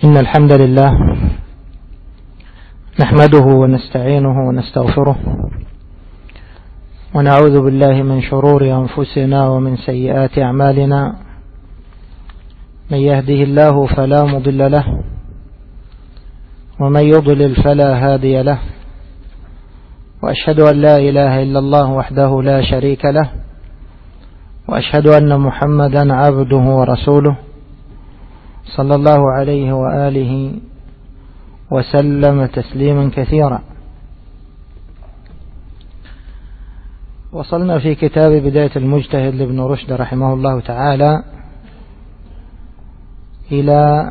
إن الحمد لله نحمده ونستعينه ونستغفره ونعوذ بالله من شرور أنفسنا ومن سيئات أعمالنا. من يهده الله فلا مضل له ومن يضلل فلا هادي له، وأشهد أن لا إله إلا الله وحده لا شريك له، وأشهد أن محمدا عبده ورسوله صلى الله عليه وآله وسلم تسليما كثيرا. وصلنا في كتاب بداية المجتهد لابن رشد رحمه الله تعالى إلى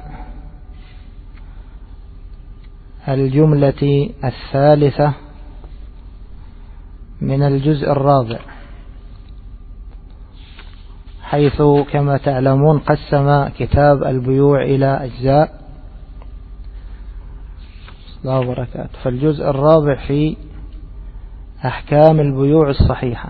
الجملة الثالثة من الجزء الرابع، حيث كما تعلمون قسم كتاب البيوع إلى أجزاء. الله وبركاته. فالجزء الرابع في أحكام البيوع الصحيحة.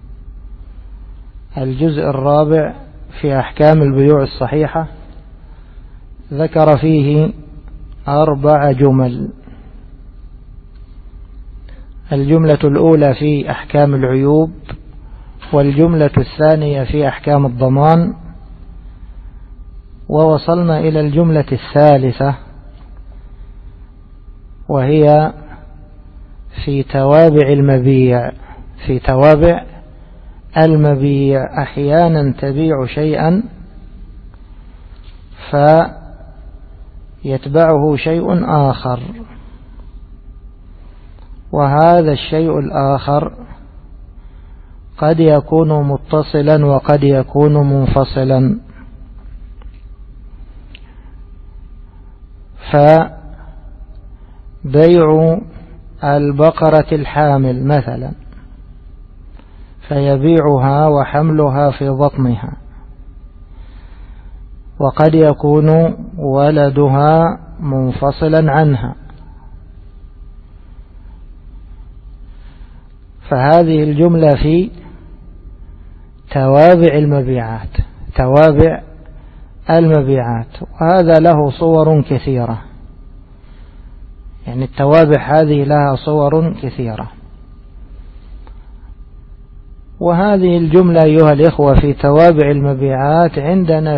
الجزء الرابع في أحكام البيوع الصحيحة ذكر فيه 4 جمل. الجملة الأولى في أحكام العيوب، والجملة الثانية في أحكام الضمان، ووصلنا إلى الجملة الثالثة وهي في توابع المبيع. في توابع المبيع أحيانا تبيع شيئا فيتبعه شيء آخر، وهذا الشيء الآخر قد يكون متصلا وقد يكون منفصلا. فبيع البقرة الحامل مثلا فيبيعها وحملها في بطنها، وقد يكون ولدها منفصلا عنها، فهذه الجملة في توابع المبيعات. توابع المبيعات، وهذا له صور كثيرة، يعني التوابع هذه لها صور كثيرة. وهذه الجملة أيها الإخوة في توابع المبيعات عندنا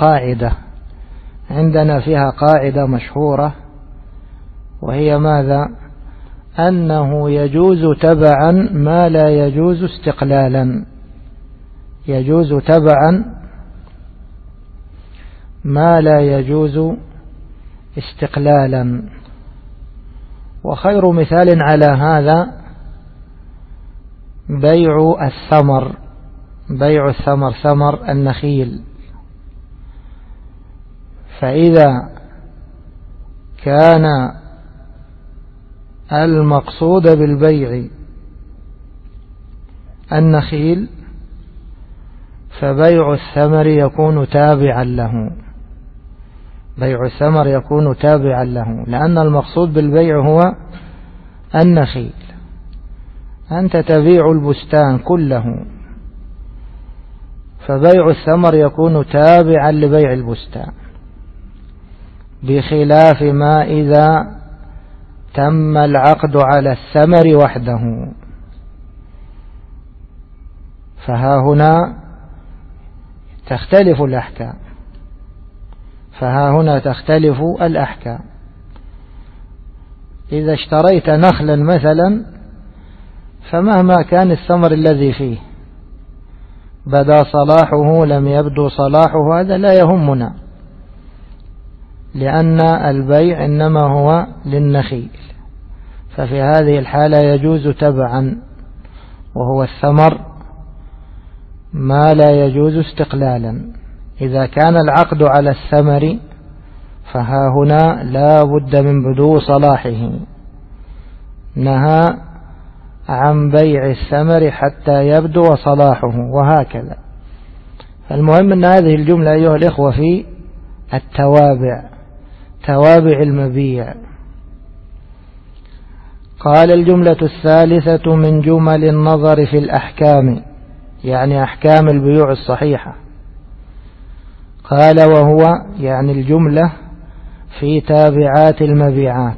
فيها قاعدة مشهورة، وهي ماذا؟ أنه يجوز تبعا ما لا يجوز استقلالا. يجوز تبعا ما لا يجوز استقلالا. وخير مثال على هذا بيع الثمر. بيع الثمر، ثمر النخيل. فإذا كان المقصود بالبيع النخيل فبيع الثمر يكون تابعا له. بيع الثمر يكون تابعا له، لأن المقصود بالبيع هو النخيل. أنت تبيع البستان كله، فبيع الثمر يكون تابعا لبيع البستان، بخلاف ما إذا تم العقد على الثمر وحده. فها هنا تختلف الأحكام. إذا اشتريت نخلا مثلا، فمهما كان الثمر الذي فيه بدا صلاحه لم يبدو صلاحه، هذا لا يهمنا، لأن البيع إنما هو للنخيل. ففي هذه الحالة يجوز تبعا، وهو الثمر ما لا يجوز استقلالا. إذا كان العقد على الثمر فها هنا لا بد من بدو صلاحه. نهى عن بيع الثمر حتى يبدو صلاحه، وهكذا. فالمهم أن هذه الجملة أيها الإخوة في التوابع، توابع المبيع. قال: الجملة الثالثة من جمل النظر في الأحكام، يعني أحكام البيوع الصحيحة. قال: وهو يعني الجملة في تابعات المبيعات،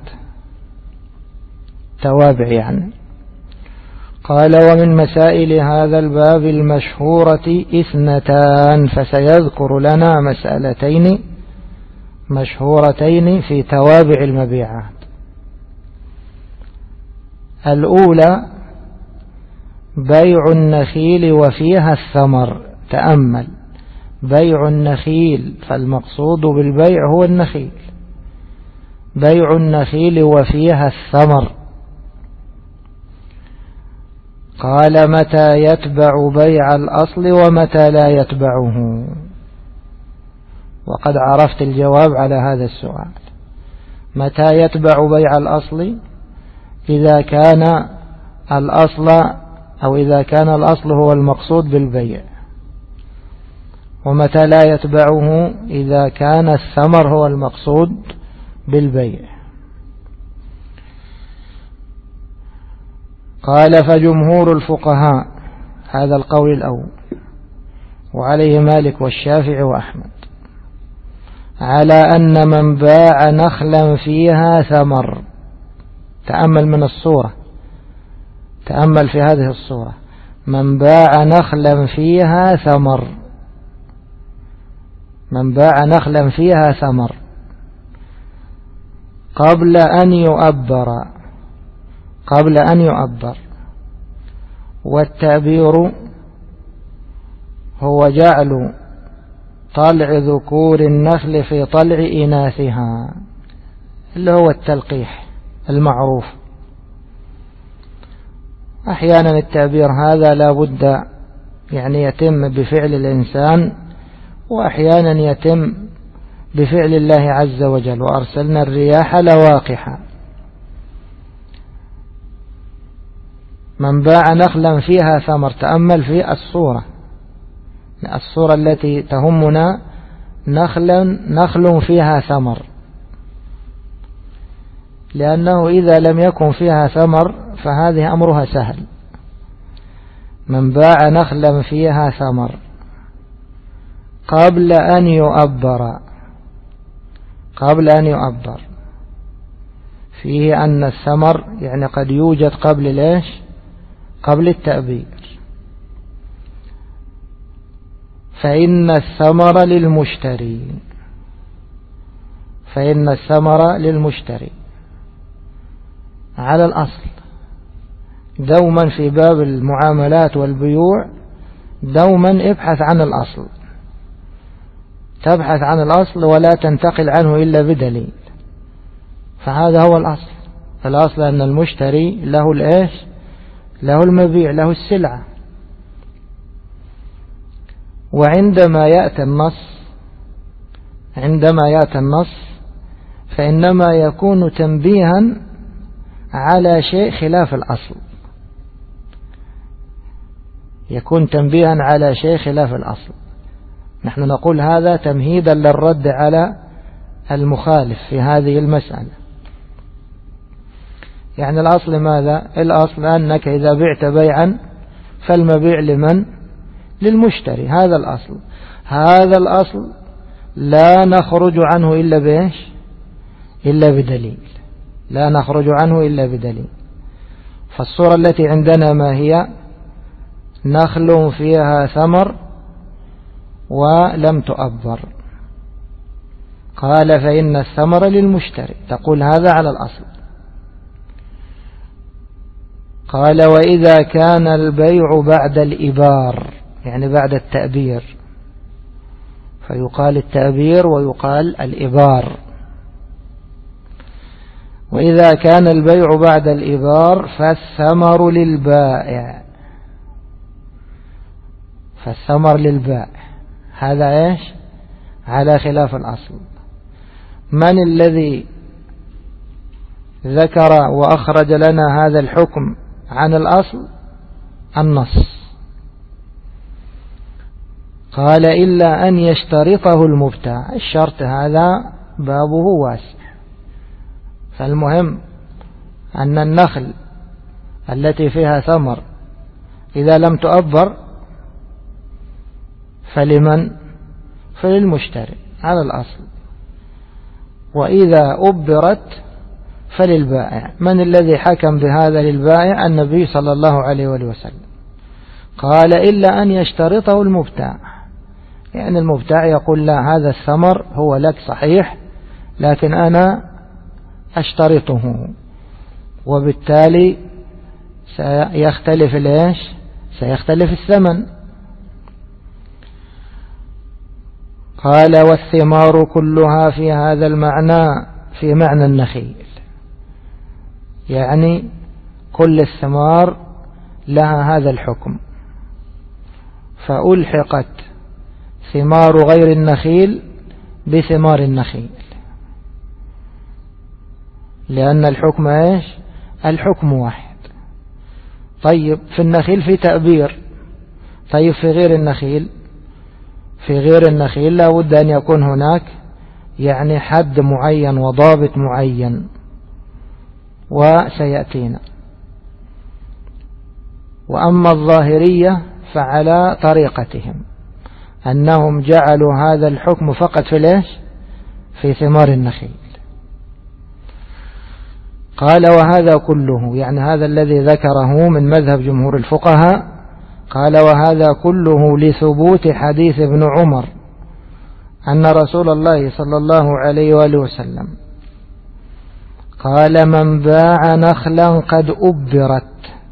توابع يعني. قال: ومن مسائل هذا الباب المشهورة 2، فسيذكر لنا مسألتين مشهورتين في توابع المبيعات. الأولى بيع النخيل وفيها الثمر. تأمل: بيع النخيل، فالمقصود بالبيع هو النخيل. بيع النخيل وفيها الثمر. قال: متى يتبع بيع الأصل ومتى لا يتبعه؟ وقد عرفت الجواب على هذا السؤال. متى يتبع بيع الأصل؟ إذا كان الأصل أو إذا كان الأصل هو المقصود بالبيع. ومتى لا يتبعه؟ إذا كان الثمر هو المقصود بالبيع. قال: فجمهور الفقهاء، هذا القول الأول، وعليه مالك والشافعي وأحمد، على أن من باع نخلا فيها ثمر. تأمل من الصورة، تأمل في هذه الصورة: من باع نخلا فيها ثمر، من باع نخلا فيها ثمر قبل أن يؤبر، قبل أن يؤبر. والتأبير هو جعل طلع ذكور النخل في طلع إناثها، اللي هو التلقيح المعروف. أحيانا التأبير هذا لا بد يعني يتم بفعل الإنسان، وأحيانا يتم بفعل الله عز وجل: وأرسلنا الرياح لواقحا. من باع نخلا فيها ثمر. تأمل في الصورة، الصورة التي تهمنا: نخل فيها ثمر، لأنه إذا لم يكن فيها ثمر فهذه أمرها سهل. من باع نخلا فيها ثمر قبل أن يؤبر، قبل أن يؤبر، فيه أن الثمر يعني قد يوجد قبل ليش؟ قبل التأبير. فإن الثمر للمشتري، فإن الثمر للمشتري على الأصل. دوما في باب المعاملات والبيوع دوما ابحث عن الأصل، تبحث عن الأصل ولا تنتقل عنه إلا بدليل. فهذا هو الأصل. الأصل أن المشتري له الإيش؟ له المبيع، له السلعة. وعندما يأتي النص، عندما يأتي النص فإنما يكون تنبيها على شيء خلاف الأصل، يكون تنبيها على شيء خلاف الأصل. نحن نقول هذا تمهيدا للرد على المخالف في هذه المسألة. يعني الأصل ماذا؟ الأصل أنك إذا بعت بيعا فالمبيع لمن؟ للمشتري. هذا الأصل. هذا الأصل لا نخرج عنه إلا بإيش؟ إلا بدليل. لا نخرج عنه إلا بدليل. فالصورة التي عندنا ما هي؟ نخل فيها ثمر ولم تؤبر. قال: فإن الثمر للمشتري. تقول هذا على الأصل. قال: وإذا كان البيع بعد الإبار، يعني بعد التأبير، فيقال التأبير ويقال الإبار. وإذا كان البيع بعد الإبار فالثمر للبائع، فالثمر للبائع. هذا إيش؟ على خلاف الأصل. من الذي ذكر وأخرج لنا هذا الحكم عن الأصل؟ النص. قال: إلا أن يشترطه المبتاع. الشرط هذا بابه واسع. فالمهم أن النخل التي فيها ثمر إذا لم تؤبر فلمن؟ فللمشتري على الأصل. وإذا أبرت فللبائع. من الذي حكم بهذا للبائع؟ النبي صلى الله عليه وسلم. قال إلا أن يشترطه المبتاع، يعني المبتاع يقول لا، هذا الثمر هو لك صحيح لكن أنا أشترطه، وبالتالي سيختلف الثمن. قال والثمار كلها في هذا المعنى، في معنى النخيل، يعني كل الثمار لها هذا الحكم، فألحقت ثمار غير النخيل بثمار النخيل، لأن الحكم الحكم واحد. طيب في النخيل في تأبير، طيب في غير النخيل، في غير النخيل لا بد أن يكون هناك يعني حد معين وضابط معين، وسيأتينا. وأما الظاهرية فعلى طريقتهم أنهم جعلوا هذا الحكم فقط في ثمار النخيل. قال وهذا كله، يعني هذا الذي ذكره من مذهب جمهور الفقهاء، قال وهذا كله لثبوت حديث ابن عمر أن رسول الله صلى الله عليه وآله وسلم قال من باع نخلا قد أبرت.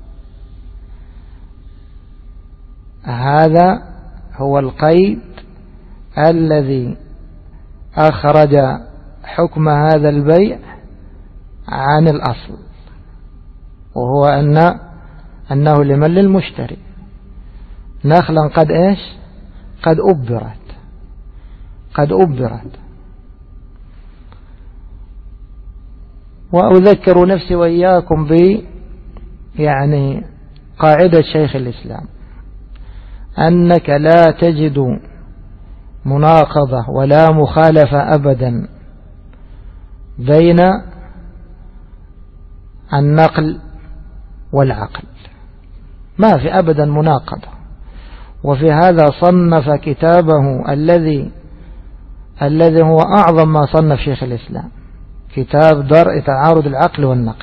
هذا هو القيد الذي أخرج حكم هذا البيع عن الأصل، وهو أنه لمن؟ للمشتري. نخلا قد أبرت. وأذكر نفسي وإياكم يعني قاعدة شيخ الإسلام، أنك لا تجد مناقضة ولا مخالفة أبدا بين النقل والعقل، ما في أبدا مناقضة. وفي هذا صنف كتابه الذي هو أعظم ما صنف شيخ الإسلام، كتاب درء تعارض العقل والنقل،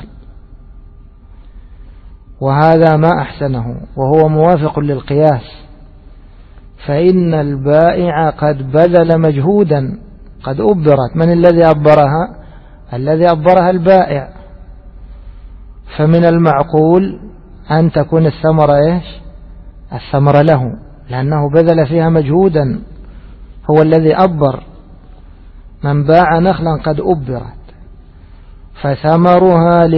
وهذا ما أحسنه، وهو موافق للقياس. فإن البائع قد بذل مجهودا، قد أبرت. من الذي أبرها؟ الذي أبرها البائع. فمن المعقول أن تكون الثمرة الثمرة له، لأنه بذل فيها مجهودا، هو الذي أبر. من باع نخلا قد أبرت فثمرها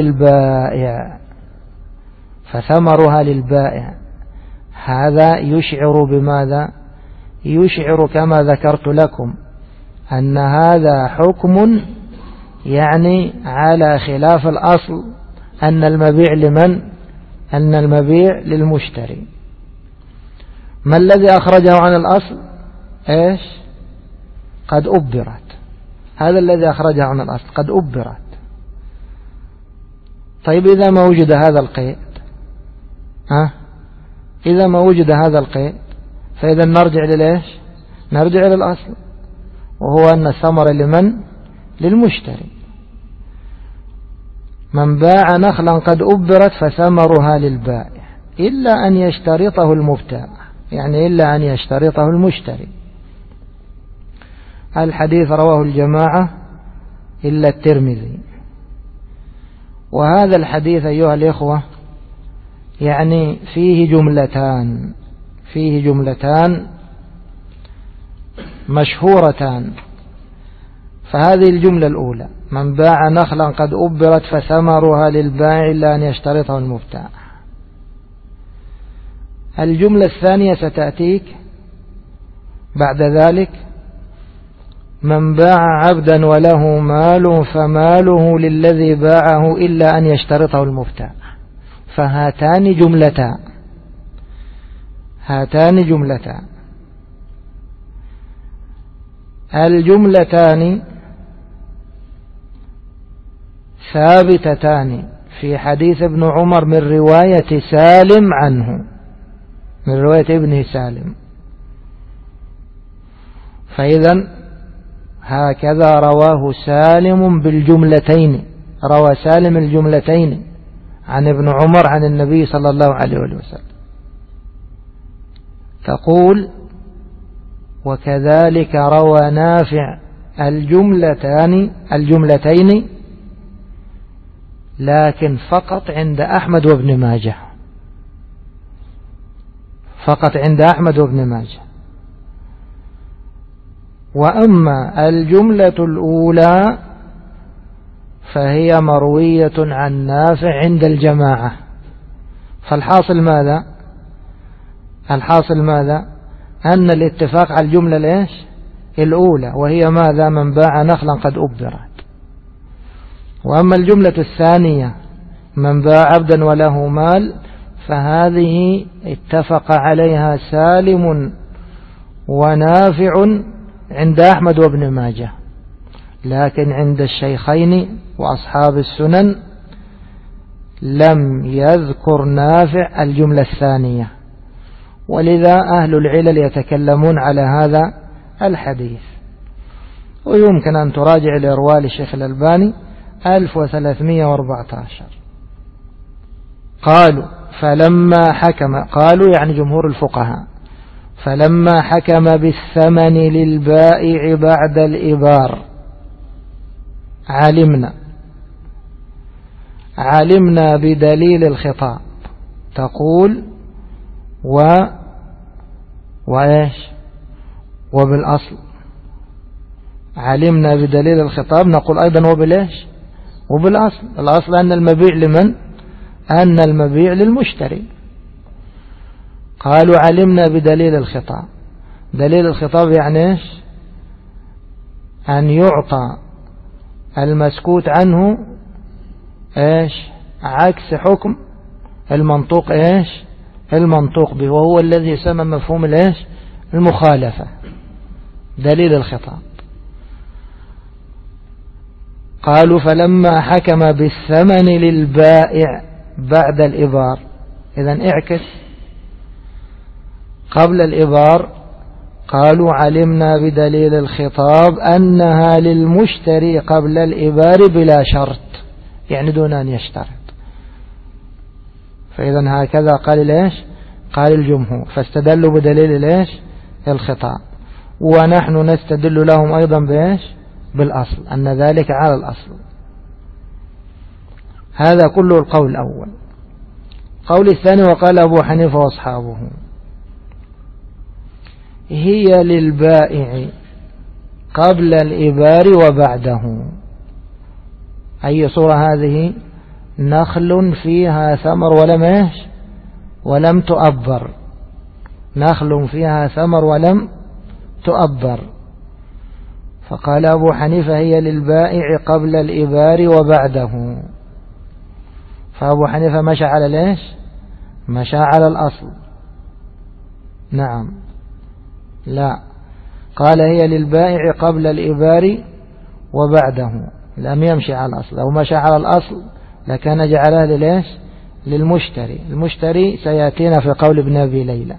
للبائع. هذا يشعر بماذا؟ يشعر كما ذكرت لكم أن هذا حكم يعني على خلاف الأصل، أن المبيع لمن؟ أن المبيع للمشتري. ما الذي أخرجه عن الأصل؟ قد أبرت. هذا الذي أخرجه عن الأصل، قد أبرت. طيب إذا ما وجد هذا القيد، إذا ما وجد هذا القيد فإذا نرجع نرجع للأصل، وهو أن الثمرة لمن؟ للمشتري. من باع نخلا قد أبرت فثمرها للبائع إلا أن يشترطه المبتاع، يعني إلا أن يشترطه المشتري. الحديث رواه الجماعة إلا الترمذي. وهذا الحديث أيها الإخوة يعني فيه جملتان مشهورتان. فهذه الجملة الأولى: من باع نخلا قد أبرت فثمرها للبائع إلا أن يشترطه المبتاع. الجملة الثانية ستأتيك بعد ذلك: من باع عبدا وله مال فماله للذي باعه إلا أن يشترطه المبتاع. فهاتان جملتان. الجملتان ثابتتان في حديث ابن عمر من رواية سالم عنه، من رواية ابنه سالم. فإذا هكذا رواه سالم بالجملتين، روى سالم الجملتين عن ابن عمر عن النبي صلى الله عليه وسلم. تقول وكذلك روى نافع الجملتين لكن فقط عند أحمد وابن ماجه، فقط عند أحمد وابن ماجه. وأما الجملة الأولى فهي مروية عن نافع عند الجماعة. فالحاصل ماذا؟ الحاصل ماذا؟ أن الاتفاق على الجملة ليش الأولى، وهي ماذا؟ من باع نخلا قد أبرت. وأما الجملة الثانية من باع عبدا وله مال، فهذه اتفق عليها سالم ونافع عند أحمد وابن ماجه، لكن عند الشيخين وأصحاب السنن لم يذكر نافع الجملة الثانية، ولذا أهل العلل يتكلمون على هذا الحديث. ويمكن أن تراجع الإرواء للشيخ الألباني 1314. قالوا فلما حكم، قالوا يعني جمهور الفقهاء، فلما حكم بالثمن للبائع بعد الإبار علمنا بدليل الخطاب. تقول وإيش وبالأصل، علمنا بدليل الخطاب، نقول أيضا وبالإيش وبالأصل. الأصل أن المبيع لمن؟ أن المبيع للمشتري. قالوا علمنا بدليل الخطاب. دليل الخطاب يعني إيش؟ أن يعطى المسكوت عنه إيش؟ عكس حكم المنطوق إيش؟ المنطوق به، وهو الذي يسمى مفهوم الإيش؟ المخالفة. دليل الخطاب. قالوا فلما حكم بالثمن للبائع بعد الإبار، إذن اعكس قبل الإبار. قالوا علمنا بدليل الخطاب أنها للمشتري قبل الإبار بلا شرط، يعني دون أن يشترط. فإذن هكذا قال ليش؟ قال الجمهور، فاستدلوا بدليل ليش؟ الخطاب. ونحن نستدل لهم أيضا بإيش؟ بالأصل، أن ذلك على الأصل. هذا كله القول الأول. القول الثاني وقال أبو حنيفة وأصحابه هي للبائع قبل الإبار وبعده. أي صورة هذه؟ نخل فيها ثمر ولم إيش؟ ولم تؤبر. نخل فيها ثمر ولم تؤبر. فقال أبو حنيفة هي للبائع قبل الإبار وبعده. فأبو حنيفة مشى على ليش؟ مشى على الأصل. نعم، لا، قال هي للبائع قبل الإبار وبعده، لم يمشي على الأصل. لو مشى على الأصل لكان جعلها لليش؟ للمشتري. المشتري سيأتينا في قول ابن أبي ليلى،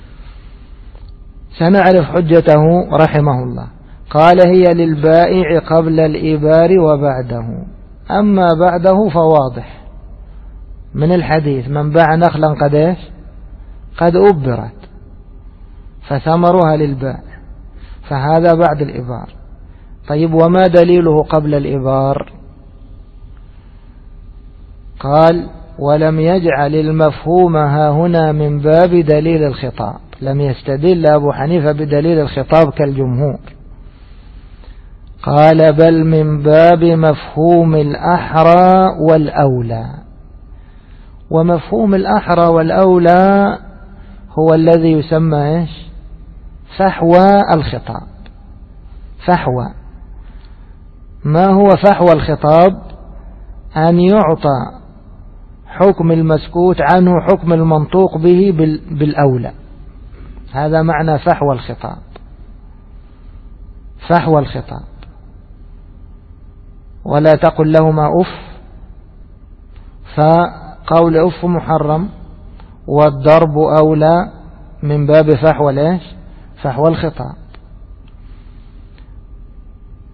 سنعرف حجته رحمه الله. قال هي للبائع قبل الإبار وبعده. أما بعده فواضح من الحديث من باع نخلا قد إيش؟ قد أبرت، فثمرها للبائع، فهذا بعد الإبار. طيب وما دليله قبل الإبار؟ قال ولم يجعل المفهوم ها هنا من باب دليل الخطاب. لم يستدل أبو حنيفة بدليل الخطاب كالجمهور. قال بل من باب مفهوم الأحرى والأولى. ومفهوم الأحرى والأولى هو الذي يسمى إيش؟ فحوى الخطاب. فحوى. ما هو فحوى الخطاب؟ أن يعطى حكم المسكوت عنه حكم المنطوق به بالأولى. هذا معنى فحوى الخطاب. فحوى الخطاب. ولا تقل لهما أف، فقول أف محرم، والضرب أولى من باب فحوى ليش؟ فحوى الخطاب.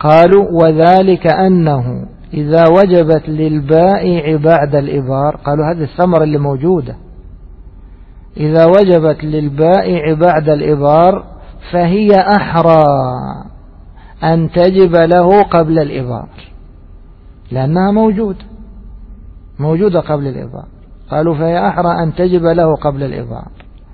قالوا وذلك أنه إذا وجبت للبائع بعد الإبار، قالوا هذه الثمرة اللي موجودة، إذا وجبت للبائع بعد الإبار فهي أحرى أن تجب له قبل الإبار، لأنها موجودة قبل الإبار. قالوا فهي أحرى أن تجب له قبل الإبار.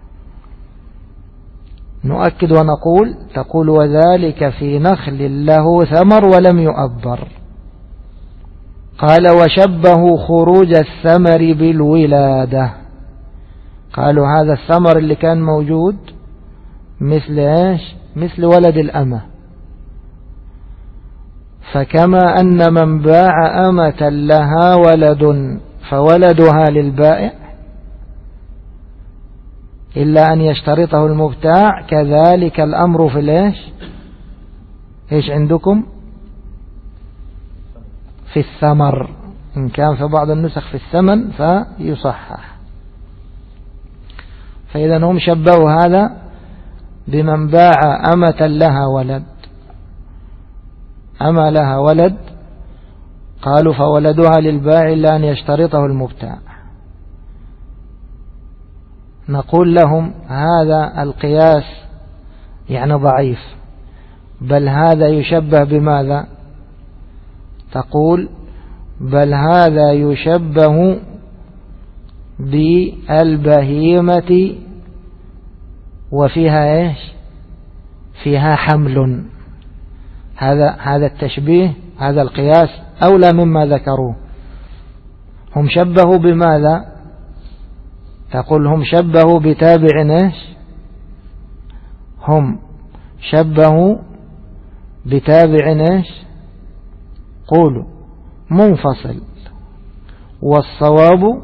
نؤكد ونقول تقول وذلك في نخل له ثمر ولم يؤبر. قال وشبه خروج الثمر بالولادة، قالوا هذا الثمر اللي كان موجود مثل ايش؟ مثل ولد الأمة. فكما أن من باع أمة لها ولد فولدها للبائع إلا أن يشترطه المبتاع، كذلك الأمر في الإيش؟ إيش عندكم؟ في الثمر، إن كان في بعض النسخ في الثمن فيصحح. فإذا هم شبهوا هذا بمن باع أمة لها ولد، أما لها ولد قالوا فولدها للبائع إلا أن يشترطه المبتاع. نقول لهم هذا القياس يعني ضعيف، بل هذا يشبه بماذا؟ تقول بل هذا يشبه بالبهيمة وفيها ايش؟ فيها حمل. هذا التشبيه، هذا القياس أولى مما ذكروه. هم شبهوا بماذا؟ تقول هم شبهوا بتابع ايش؟ هم شبهوا بتابع ايش؟ قولوا منفصل، والصواب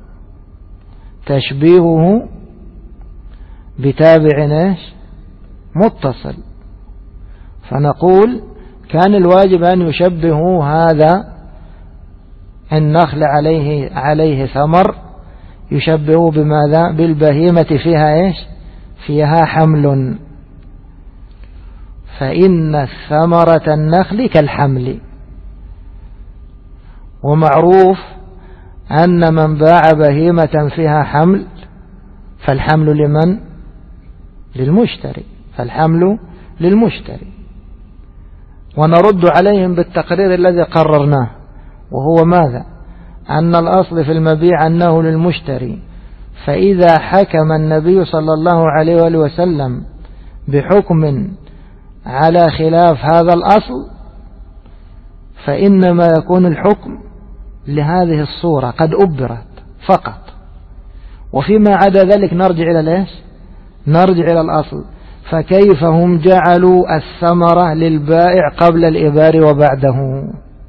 تشبيهه بتابع ايش؟ متصل. فنقول كان الواجب أن يشبهوا هذا النخل عليه ثمر، يشبهوا بماذا؟ بالبهيمة فيها ايش؟ فيها حمل، فإن ثمرة النخل كالحمل. ومعروف أن من باع بهيمة فيها حمل فالحمل لمن؟ للمشتري، فالحمل للمشتري. ونرد عليهم بالتقرير الذي قررناه، وهو ماذا؟ أن الأصل في المبيع أنه للمشتري، فإذا حكم النبي صلى الله عليه وآله وسلم بحكم على خلاف هذا الأصل فإنما يكون الحكم لهذه الصورة قد أبرت فقط، وفيما عدا ذلك نرجع إلى ليش؟ نرجع إلى الأصل. فكيف هم جعلوا الثمرة للبائع قبل الإبار وبعده؟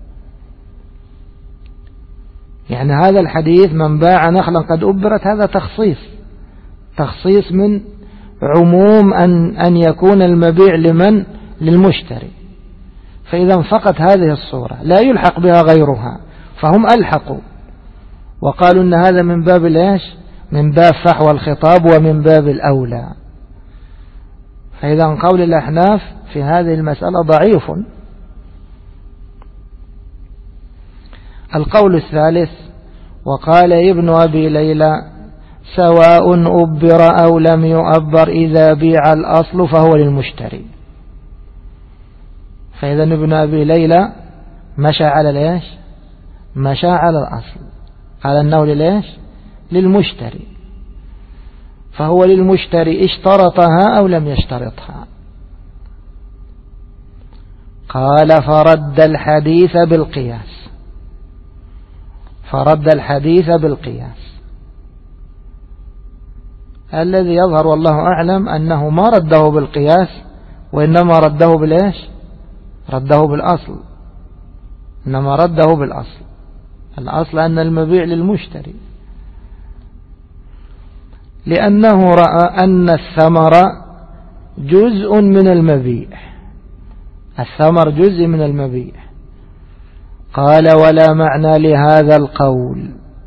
يعني هذا الحديث من باع نخلا قد أبرت هذا تخصيص من عموم أن يكون المبيع لمن؟ للمشتري. فإذا انفقت هذه الصورة لا يلحق بها غيرها، فهم ألحقوا وقالوا إن هذا من باب الإيش؟ من باب فحوى الخطاب ومن باب الأولى. فإذا قول الأحناف في هذه المسألة ضعيف. القول الثالث وقال ابن أبي ليلى سواء أبر أو لم يؤبر إذا بيع الأصل فهو للمشتري. فإذا ابن أبي ليلى مشى على الإيش؟ مشى على الأصل، قال أنه للإيش؟ للمشتري، فهو للمشتري اشترطها أو لم يشترطها. قال فرد الحديث بالقياس، فرد الحديث بالقياس. الذي يظهر والله أعلم أنه ما رده بالقياس وإنما رده بالإيش؟ رده بالأصل، إنما رده بالأصل. الأصل أن المبيع للمشتري، لأنه رأى أن الثمر جزء من المبيع، الثمر جزء من المبيع. قال ولا معنى لهذا القول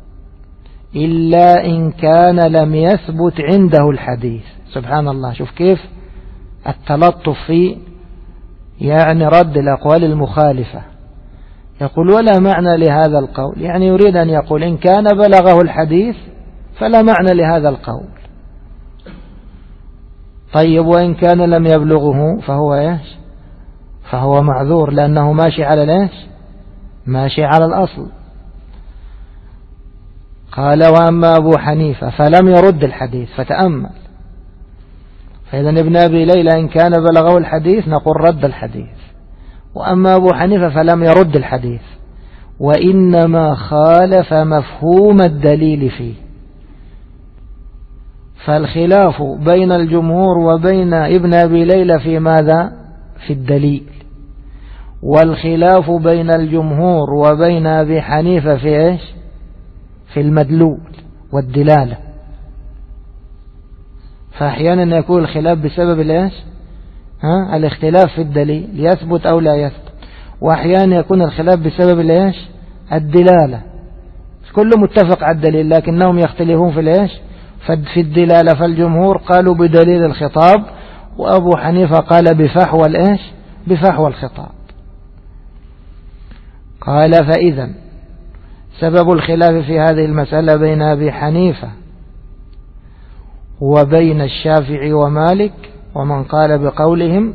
إلا إن كان لم يثبت عنده الحديث. سبحان الله، شوف كيف التلطف في يعني رد الأقوال المخالفة. يقول ولا معنى لهذا القول، يعني يريد أن يقول إن كان بلغه الحديث فلا معنى لهذا القول. طيب وإن كان لم يبلغه فهو إيش؟ فهو معذور لأنه ماشي على الإيش؟ ماشي على الأصل. قال وأما أبو حنيفة فلم يرد الحديث، فتأمل. فإذا ابن أبي ليلى إن كان بلغه الحديث نقول رد الحديث، وأما أبو حنيفة فلم يرد الحديث، وإنما خالف مفهوم الدليل فيه. فالخلاف بين الجمهور وبين ابن أبي ليلى في ماذا؟ في الدليل. والخلاف بين الجمهور وبين أبي حنيفة في إيش؟ في المدلول والدلالة. فأحيانا يكون الخلاف بسبب الإيش؟ الاختلاف في الدليل يثبت أو لا يثبت، وأحيانا يكون الخلاف بسبب الإيش؟ الدلالة. كل متفق على الدليل لكنهم يختلفون في الإيش؟ في الدلالة. فالجمهور قالوا بدليل الخطاب، وأبو حنيفة قال بفحوى الإيش؟ بفحوى الخطاب. قال فإذا سبب الخلاف في هذه المسألة بين أبي حنيفة وبين الشافعي ومالك ومن قال بقولهم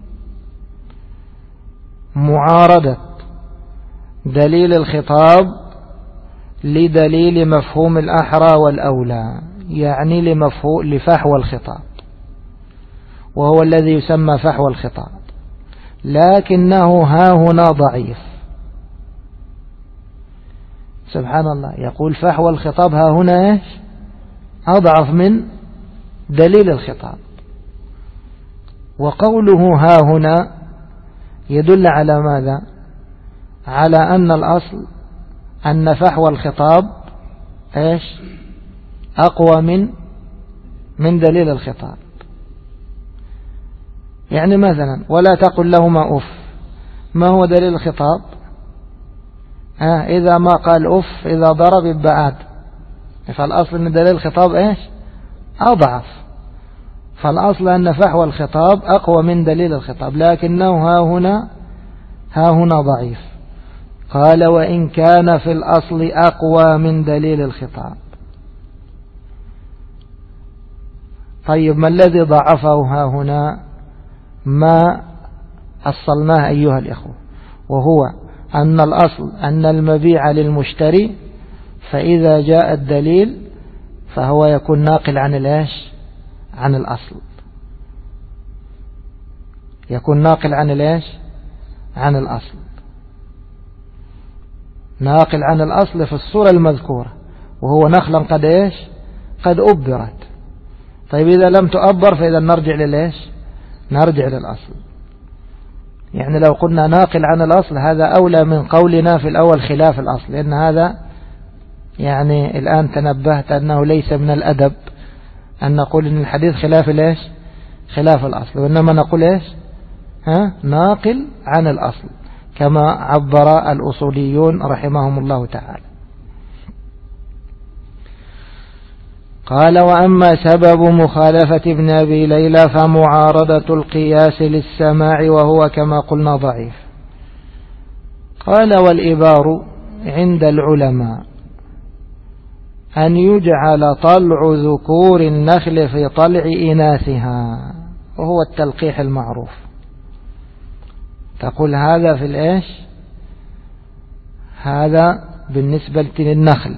معارضة دليل الخطاب لدليل مفهوم الأحرى والأولى، يعني لفحوى الخطاب، وهو الذي يسمى فحوى الخطاب، لكنه ها هنا ضعيف. سبحان الله، يقول فحوى الخطاب ها هنا إيش؟ أضعف من دليل الخطاب. وقوله ها هنا يدل على ماذا؟ على أن الأصل أن فحوى الخطاب إيش؟ أقوى من دليل الخطاب. يعني مثلا ولا تقل لهما أف، ما هو دليل الخطاب؟ إذا ما قال أف إذا ضرب يبقى. فالأصل أن دليل الخطاب إيش؟ أضعف. فالأصل أن فحوى الخطاب أقوى من دليل الخطاب، لكنه ها هنا ضعيف. قال وإن كان في الأصل أقوى من دليل الخطاب. طيب ما الذي ضعفه ها هنا؟ ما أصلناه أيها الإخوة، وهو أن الأصل أن المبيع للمشتري، فإذا جاء الدليل فهو يكون ناقل عن الإيش؟ عن الأصل. يكون ناقل عن الإيش؟ عن الأصل. ناقل عن الأصل في الصورة المذكورة، وهو نخلا قد إيش؟ قد أبرت. طيب إذا لم تؤبر فإذا نرجع للإيش؟ نرجع للأصل. يعني لو قلنا ناقل عن الأصل هذا أولى من قولنا في الأول خلاف الأصل، لأن هذا يعني الآن تنبهت أنه ليس من الأدب أن نقول إن الحديث خلاف الإيش؟ خلاف الأصل، وإنما نقول إيش؟ ناقل عن الأصل كما عبر الأصوليون رحمهم الله تعالى. قال وأما سبب مخالفة ابن أبي ليلى فمعارضة القياس للسماع، وهو كما قلنا ضعيف. قال والإبار عند العلماء أن يجعل طلع ذكور النخل في طلع إناثها، وهو التلقيح المعروف. تقول هذا في الإيش؟ هذا بالنسبة للنخل،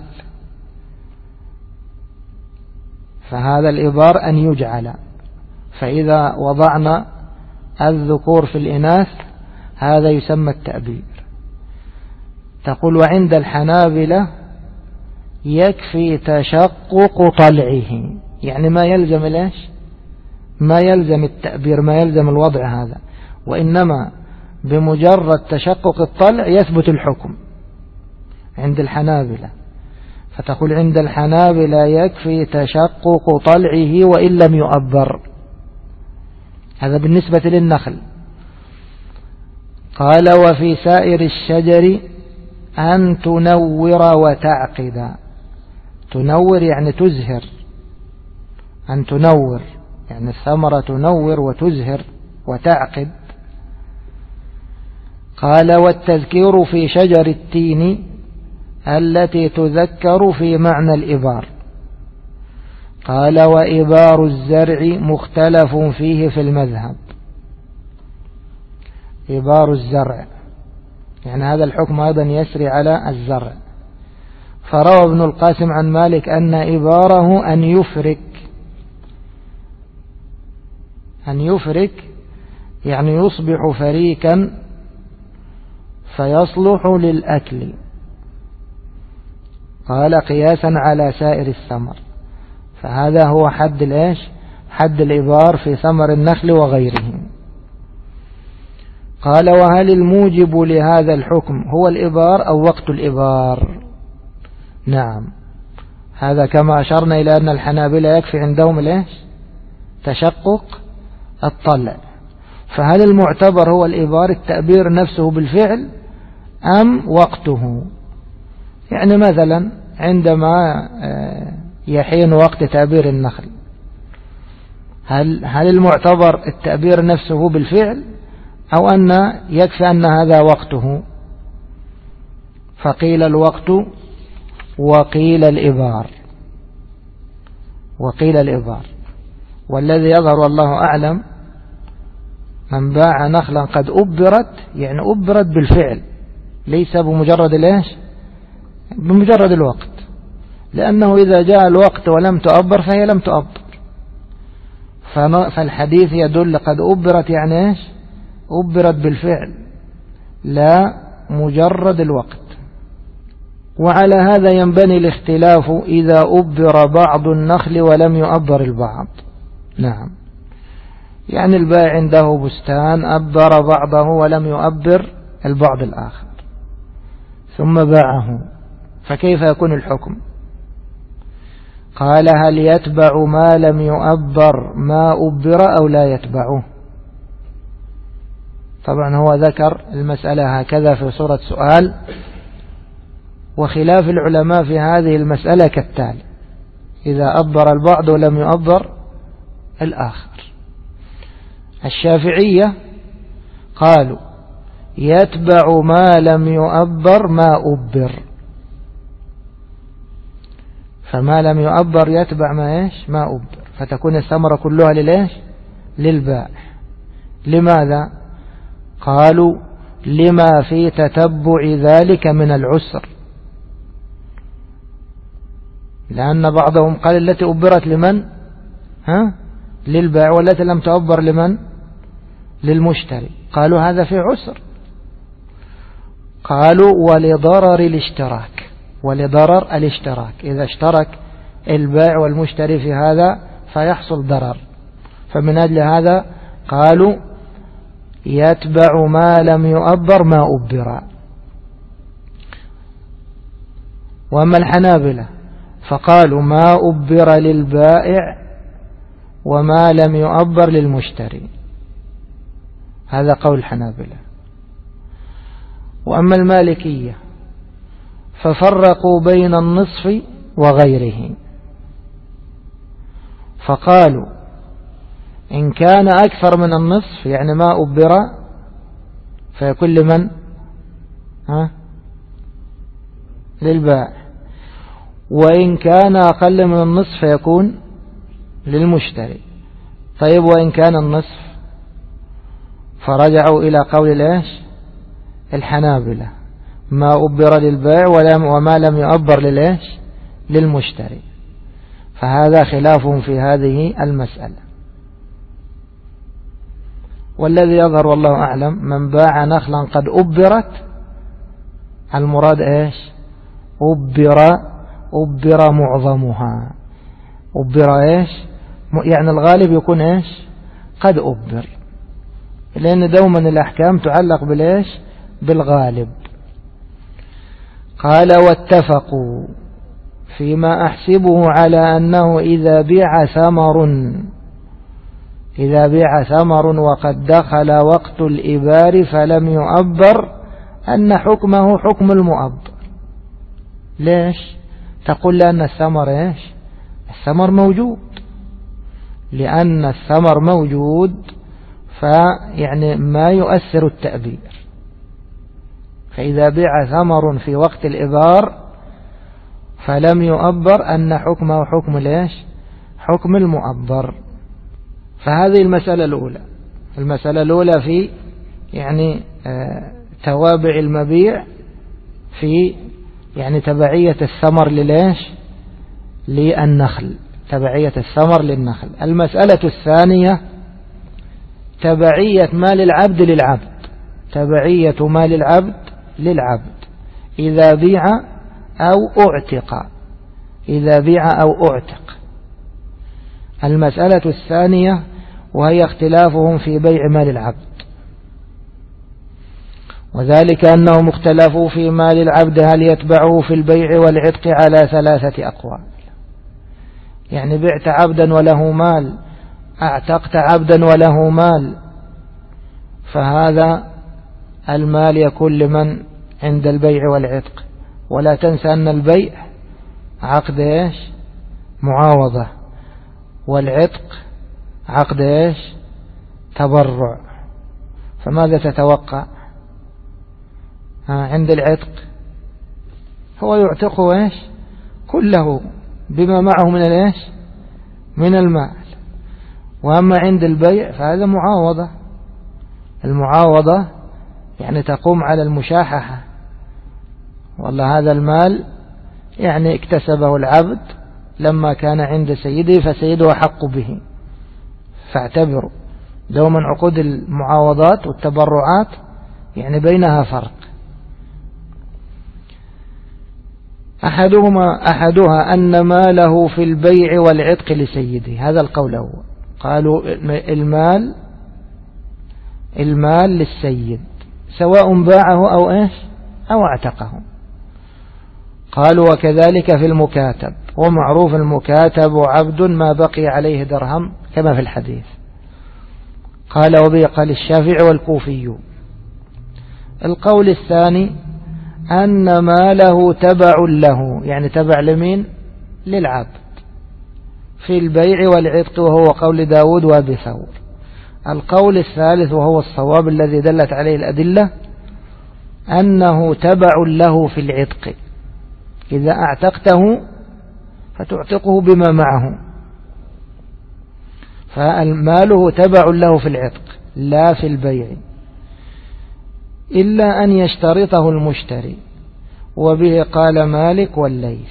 فهذا الإبار أن يجعل، فإذا وضعنا الذكور في الإناث هذا يسمى التأبير. تقول وعند الحنابلة يكفي تشقق طلعه، يعني ما يلزم الإيش؟ ما يلزم التأبير، ما يلزم الوضع هذا، وإنما بمجرد تشقق الطلع يثبت الحكم عند الحنابلة. فتقول عند الحنابلة يكفي تشقق طلعه وإن لم يؤبر. هذا بالنسبة للنخل. قال وفي سائر الشجر أن تنور وتعقد. تنور يعني تزهر، أن تنور يعني الثمرة تنور وتزهر وتعقد. قال والتذكير في شجر التين التي تذكر في معنى الإبار. قال وإبار الزرع مختلف فيه في المذهب. إبار الزرع يعني هذا الحكم أيضا يسري على الزرع. فروى ابن القاسم عن مالك أن إباره أن يفرك يعني يصبح فريكا فيصلح للأكل. قال قياسا على سائر الثمر. فهذا هو حد الإبار في ثمر النخل وغيره. قال وهل الموجب لهذا الحكم هو الإبار أو وقت الإبار؟ نعم، هذا كما أشرنا إلى أن الحنابلة يكفي عندهم تشقق الطلع. فهل المعتبر هو الإبار التأبير نفسه بالفعل أم وقته؟ يعني مثلا عندما يحين وقت تأبير النخل، هل المعتبر التأبير نفسه بالفعل أو أن يكفي أن هذا وقته؟ فقيل الوقت وقيل الإبار. والذي يظهر والله أعلم من باع نخلا قد أبرت يعني أبرت بالفعل ليس بمجرد الوقت، لأنه إذا جاء الوقت ولم تؤبر فهي لم تؤبر. فالحديث يدل قد أبرت يعني أبرت بالفعل لا مجرد الوقت. وعلى هذا ينبني الاختلاف إذا أبر بعض النخل ولم يؤبر البعض. نعم، يعني البائع عنده بستان أبر بعضه ولم يؤبر البعض الآخر ثم باعه، فكيف يكون الحكم؟ قال هل يتبع ما لم يؤبر ما أبر أو لا يتبعه؟ طبعا هو ذكر المسألة هكذا في صورة سؤال، وخلاف العلماء في هذه المسألة كالتالي: إذا أبر البعض ولم يؤبر الآخر. الشافعية قالوا يتبع ما لم يؤبر ما أبر، فما لم يؤبر يتبع ما أبر، فتكون الثمرة كلها للبائع. لماذا؟ قالوا لما في تتبع ذلك من العسر، لأن بعضهم قال التي أبرت لمن؟ للبائع، والتي لم تؤبر لمن؟ للمشتري. قالوا هذا في عسر. قالوا ولضرر الاشتراك، إذا اشترك البائع والمشتري في هذا فيحصل ضرر، فمن أجل هذا قالوا يتبع ما لم يؤبر ما أبر. وأما الحنابلة فقالوا ما أبر للبائع وما لم يؤبر للمشتري، هذا قول الحنابلة. وأما المالكية ففرقوا بين النصف وغيره، فقالوا إن كان أكثر من النصف يعني ما أبر فيكون لمن؟ للبائع، وإن كان أقل من النصف فيكون للمشتري. طيب وإن كان النصف؟ فرجعوا إلى قول الحنابلة ما أبر للبائع وما لم يؤبر للمشتري. فهذا خلاف في هذه المسألة. والذي يظهر والله أعلم من باع نخلا قد أبرت، المراد أبر معظمها. أبر يعني الغالب يكون قد أبر، لأن دوما الأحكام تعلق بالغالب. قال واتفقوا فيما أحسبه على أنه إذا بيع ثمر وقد دخل وقت الإبار فلم يؤبر أن حكمه حكم المؤبر. ليش؟ تقول لأن الثمر الثمر موجود، لأن الثمر موجود فيعني ما يؤثر التأبير. فإذا بيع ثمر في وقت الإبار فلم يؤبر أن حكمه حكم ليش؟ حكم المؤبر. فهذه المسألة الأولى. المسألة الأولى في يعني توابع المبيع في يعني تبعية الثمر لليش؟ للنخل، تبعية الثمر للنخل. المسألة الثانية تبعية مال العبد للعبد، تبعية مال العبد للعبد إذا بيع أو أعتق، إذا بيع أو أعتق. المسألة الثانية وهي اختلافهم في بيع مال العبد، وذلك أنهم اختلفوا في مال العبد هل يتبعه في البيع والعتق على 3 أقوال. يعني بعت عبدا وله مال، اعتقت عبدا وله مال، فهذا المال يكون لمن عند البيع والعتق. ولا تنسى أن البيع عقد ايش؟ معاوضة، والعتق عقد ايش؟ تبرع. فماذا تتوقع عند العتق؟ هو يعتقه ايش؟ كله بما معه من الايش؟ من المال. وأما عند البيع فهذا معاوضة. المعاوضة يعني تقوم على المشاحة، والله هذا المال يعني اكتسبه العبد لما كان عند سيده فسيده حق به. فاعتبروا دوما عقود المعاوضات والتبرعات يعني بينها فرق. أحدها أن ماله في البيع والعتق لسيده، هذا القول هو. قالوا المال للسيد سواء باعه أو إيش أو اعتقه. قالوا وكذلك في المكاتب، ومعروف المكاتب عبد ما بقي عليه درهم كما في الحديث. قال وبه قال الشافعي والكوفي. القول الثاني أن ماله تبع له، يعني تبع لمين؟ للعبد في البيع والعتق، وهو قول داود وابي ثور. القول الثالث وهو الصواب الذي دلت عليه الأدلة أنه تبع له في العتق، إذا اعتقته فتعتقه بما معه، فماله تبع له في العتق لا في البيع، إلا أن يشترطه المشتري. وبه قال مالك والليث.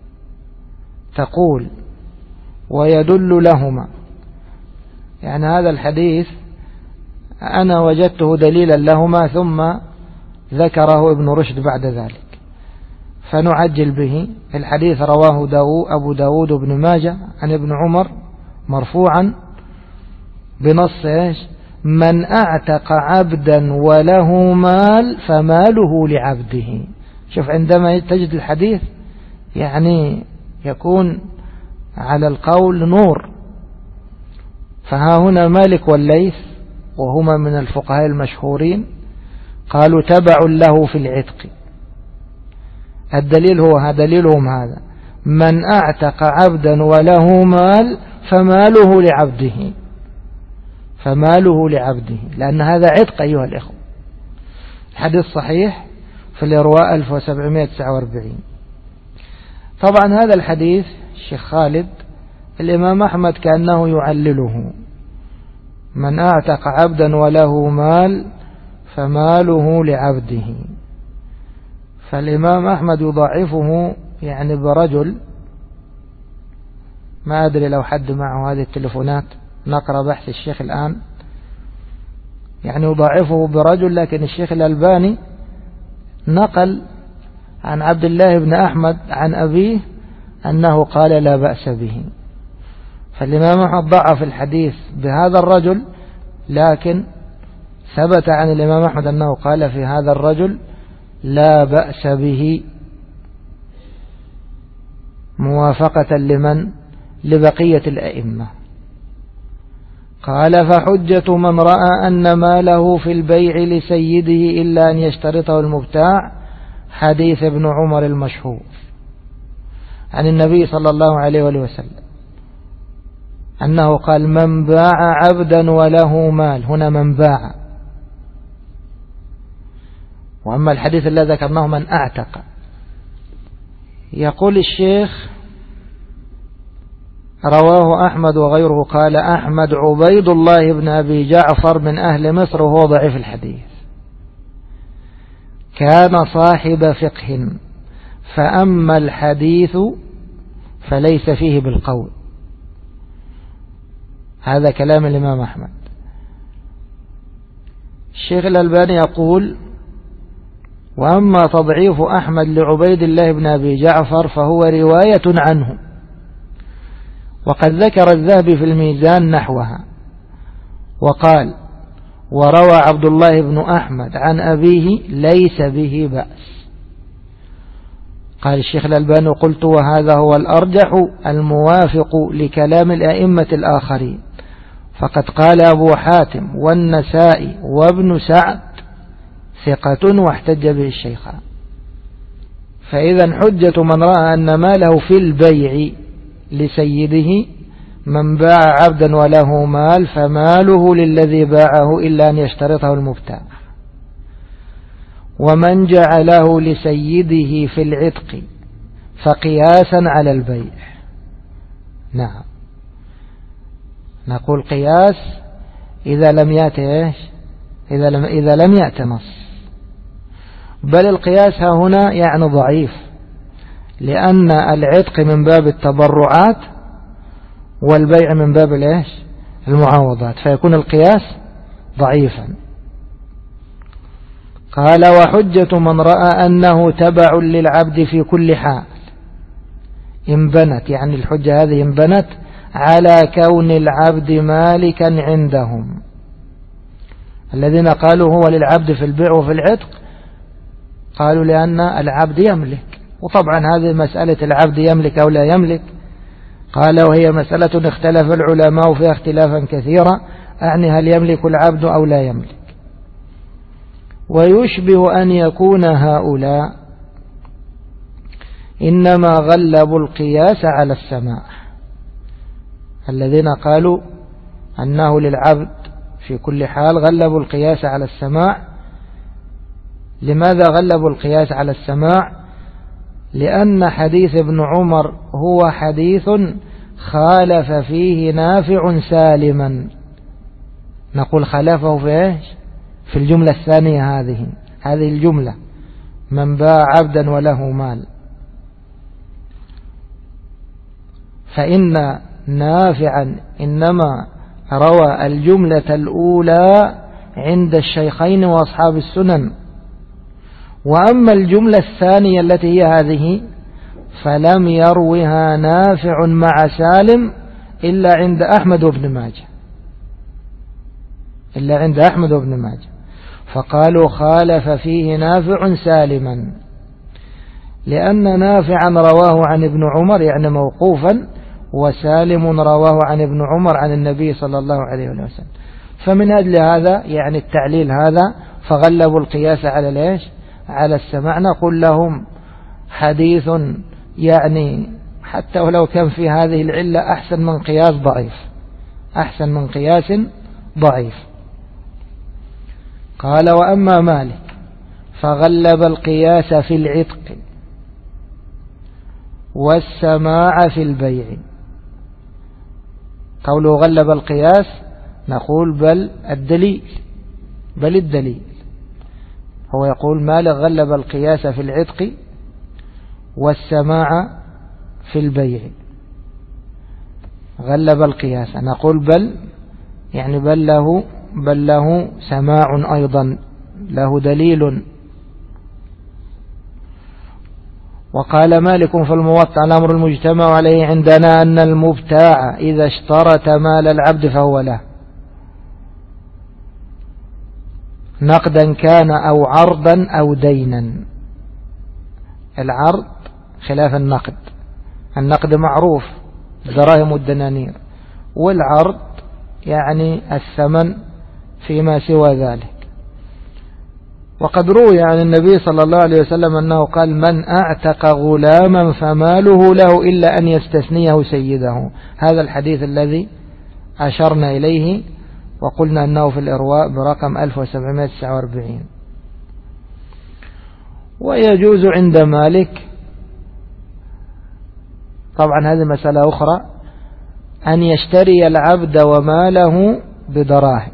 تقول ويدل لهما، يعني هذا الحديث أنا وجدته دليلا لهما ثم ذكره ابن رشد بعد ذلك، فنعجل به. الحديث رواه أبو داود بن ماجه عن ابن عمر مرفوعا بنص إيش؟ من اعتق عبدا وله مال فماله لعبده. شوف عندما تجد الحديث يعني يكون على القول نور. فها هنا مالك والليث وهما من الفقهاء المشهورين قالوا تبع له في العتق. الدليل هو دليلهم هذا، من اعتق عبدا وله مال فماله لعبده، فماله لعبده، لأن هذا عتق أيها الإخوة. الحديث صحيح في الإرواء 1749. طبعا هذا الحديث الشيخ خالد الإمام أحمد كأنه يعلله، من اعتق عبدا وله مال فماله لعبده. فالإمام أحمد يضاعفه يعني برجل، ما أدري لو حد معه هذه التلفونات نقرأ بحث الشيخ الآن، يعني يضاعفه برجل، لكن الشيخ الألباني نقل عن عبد الله بن أحمد عن أبيه أنه قال لا بأس به. فالإمام أحمد ضعف الحديث بهذا الرجل، لكن ثبت عن الإمام أحمد أنه قال في هذا الرجل لا بأس به، موافقة لمن؟ لبقية الأئمة. قال فحجة من رأى أن ماله في البيع لسيده إلا أن يشترطه المبتاع حديث ابن عمر المشهور عن النبي صلى الله عليه وسلم أنه قال من باع عبدا وله مال، هنا من باع، وأما الحديث الذي ذكرناه من أعتق. يقول الشيخ رواه أحمد وغيره. قال أحمد عبيد الله بن أبي جعفر من أهل مصر وهو ضعيف الحديث، كان صاحب فقه، فأما الحديث فليس فيه بالقول. هذا كلام الإمام أحمد. الشيخ الألباني يقول وأما تضعيف أحمد لعبيد الله بن أبي جعفر فهو رواية عنه، وقد ذكر الذهبي في الميزان نحوها وقال وروى عبد الله بن أحمد عن أبيه ليس به بأس. قال الشيخ الألباني قلت وهذا هو الأرجح الموافق لكلام الأئمة الآخرين، فقد قال أبو حاتم والنسائي وابن سعد ثقة واحتج به الشيخان. فإذا حجة من رأى أن ماله في البيع لسيده من باع عبدا وله مال فماله للذي باعه إلا أن يشترطه المبتاع، ومن جعله لسيده في العتق فقياسا على البيع. نعم، نقول قياس إذا لم يأتي إذا لم يأتي نص، بل القياس هنا يعني ضعيف، لأن العتق من باب التبرعات والبيع من باب المعاوضات، فيكون القياس ضعيفا. قال وحجة من رأى أنه تبع للعبد في كل حال انبنت، يعني الحجة هذه انبنت على كون العبد مالكا عندهم. الذين قالوا هو للعبد في البيع وفي العتق قالوا لأن العبد يملك، وطبعا هذه مسألة العبد يملك أو لا يملك قال وهي مسألة اختلف العلماء فيها اختلافا كثيرا، أعني هل يملك العبد أو لا يملك. ويشبه أن يكون هؤلاء إنما غلبوا القياس على السماع، الذين قالوا أنه للعبد في كل حال غلبوا القياس على السماع. لماذا غلبوا القياس على السماع؟ لأن حديث ابن عمر هو حديث خالف فيه نافع سالما. نقول خالفه في الجملة الثانية هذه الجملة من باع عبدا وله مال، فإن نافعا إنما روى الجملة الأولى عند الشيخين وأصحاب السنن، وأما الجملة الثانية التي هي هذه فلم يروها نافع مع سالم إلا عند أحمد وابن ماجه، فقالوا خالف فيه نافع سالما، لأن نافعا رواه عن ابن عمر يعني موقوفا، وسالم رواه عن ابن عمر عن النبي صلى الله عليه وسلم. فمن أجل هذا يعني التعليل هذا فغلبوا القياس على السماع. نقول لهم حديث يعني حتى ولو كان في هذه العلة أحسن من قياس ضعيف. قال وأما مالك فغلب القياس في العتق والسماع في البيع. قوله غلب القياس نقول بل الدليل هو يقول مالك غلب القياس في العتق والسماع في البيع. غلب القياس نقول بل له سماع أيضا، له دليل. وقال مالك في الموطأ الأمر المجتمع عليه عندنا أن المبتاع إذا اشترط مال العبد فهو له، نقدا كان أو عرضا أو دينا. العرض خلاف النقد معروف الدراهم والدنانير، والعرض يعني الثمن فيما سوى ذلك. وقد روي عن النبي صلى الله عليه وسلم أنه قال من أعتق غلاما فماله له إلا أن يستثنيه سيده. هذا الحديث الذي أشرنا إليه وقلنا أنه في الإرواء برقم 1749. ويجوز عند مالك، طبعا هذه مسألة أخرى، أن يشتري العبد وماله بدراهم.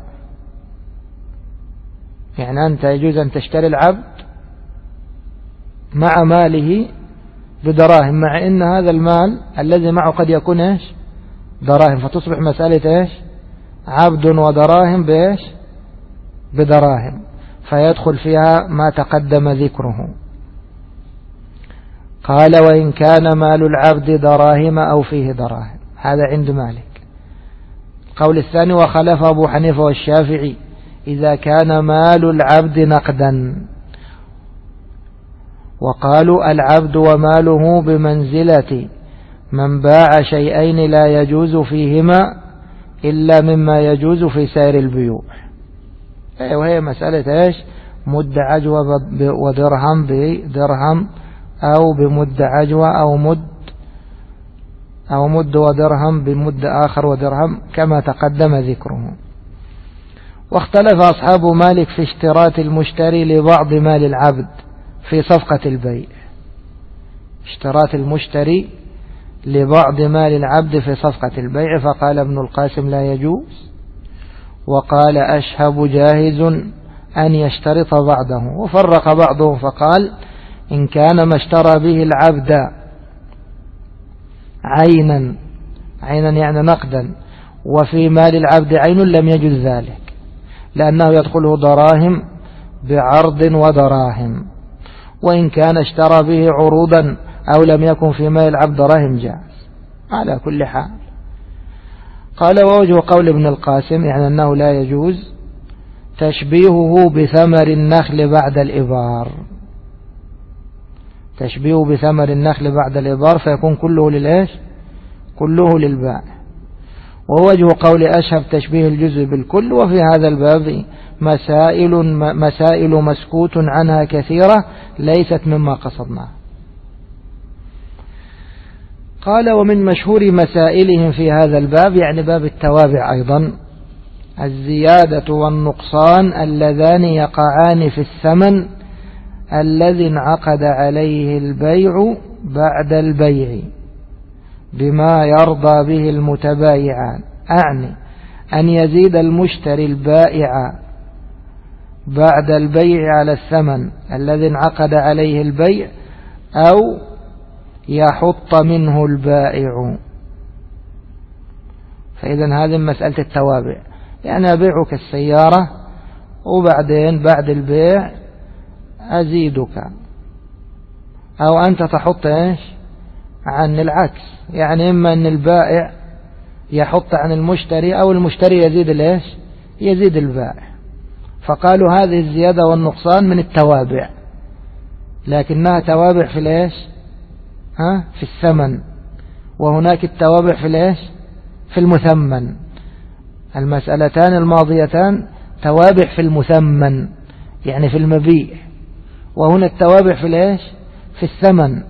يعني أنت يجوز أن تشتري العبد مع ماله بدراهم، مع إن هذا المال الذي معه قد يكون إيش؟ دراهم، فتصبح مسألة إيش؟ عبد ودراهم بإيش؟ بدراهم، فيدخل فيها ما تقدم ذكره. قال وإن كان مال العبد دراهم أو فيه دراهم، هذا عند مالك. القول الثاني وخلف أبو حنيفة والشافعي إذا كان مال العبد نقدا، وقالوا العبد وماله بمنزلة من باع شيئين لا يجوز فيهما إلا مما يجوز في سائر البيوع. وهي مسألة إيش؟ مد عجوة ودرهم بدرهم، أو بمد عجوة، أو مد ودرهم بمد آخر ودرهم كما تقدم ذكره. واختلف أصحاب مالك في اشتراط المشتري لبعض مال العبد في صفقة البيع. اشتراط المشتري لبعض مال العبد في صفقة البيع، فقال ابن القاسم لا يجوز، وقال أشهب جاهز أن يشترط بعضه، وفرق بعضهم فقال إن كان ما اشترى به العبد عينا يعني نقدا، وفي مال العبد عين لم يجوز ذلك، لأنه يدخله دراهم بعرض ودراهم. وإن كان اشترى به عروضا أو لم يكن في مال العبد دراهم جاز على كل حال. قال ووجه قول ابن القاسم يعني أنه لا يجوز تشبيهه بثمر النخل بعد الإبار، تشبيهه بثمر النخل بعد الإبار فيكون كله للإيش؟ كله للبائع. ووجه قول أشهب تشبيه الجزء بالكل. وفي هذا الباب مسائل مسكوت عنها كثيرة ليست مما قصدناه. قال ومن مشهور مسائلهم في هذا الباب يعني باب التوابع أيضا الزيادة والنقصان اللذان يقعان في الثمن الذي انعقد عليه البيع بعد البيع بما يرضى به المتبايعان، أعني أن يزيد المشتري البائع بعد البيع على الثمن الذي انعقد عليه البيع، أو يحط منه البائع. فإذا هذه مسألة التوابع، يعني أبيعك السيارة وبعدين بعد البيع أزيدك، أو أنت تحط إيش عن العكس، يعني إما أن البائع يحط عن المشتري أو المشتري يزيد الإيش يزيد البائع. فقالوا هذه الزيادة والنقصان من التوابع، لكنها توابع في الإيش في الثمن، وهناك التوابع في الإيش في المثمن. المسألتان الماضيتان توابع في المثمن يعني في المبيع، وهنا التوابع في الإيش في الثمن.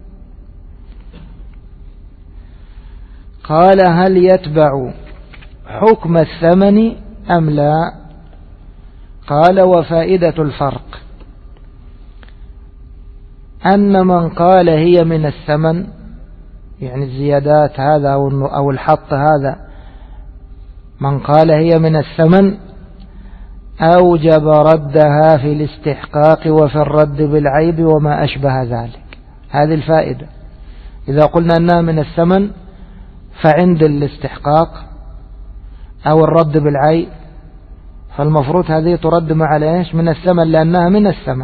قال هل يتبع حكم الثمن أم لا؟ قال وفائدة الفرق أن من قال هي من الثمن يعني الزيادات هذا أو الحط هذا، من قال هي من الثمن أوجب ردها في الاستحقاق وفي الرد بالعيب وما أشبه ذلك. هذه الفائدة، إذا قلنا أنها من الثمن فعند الاستحقاق أو الرد بالعيب فالمفروض هذه ترد مع ليش من الثمن لأنها من الثمن.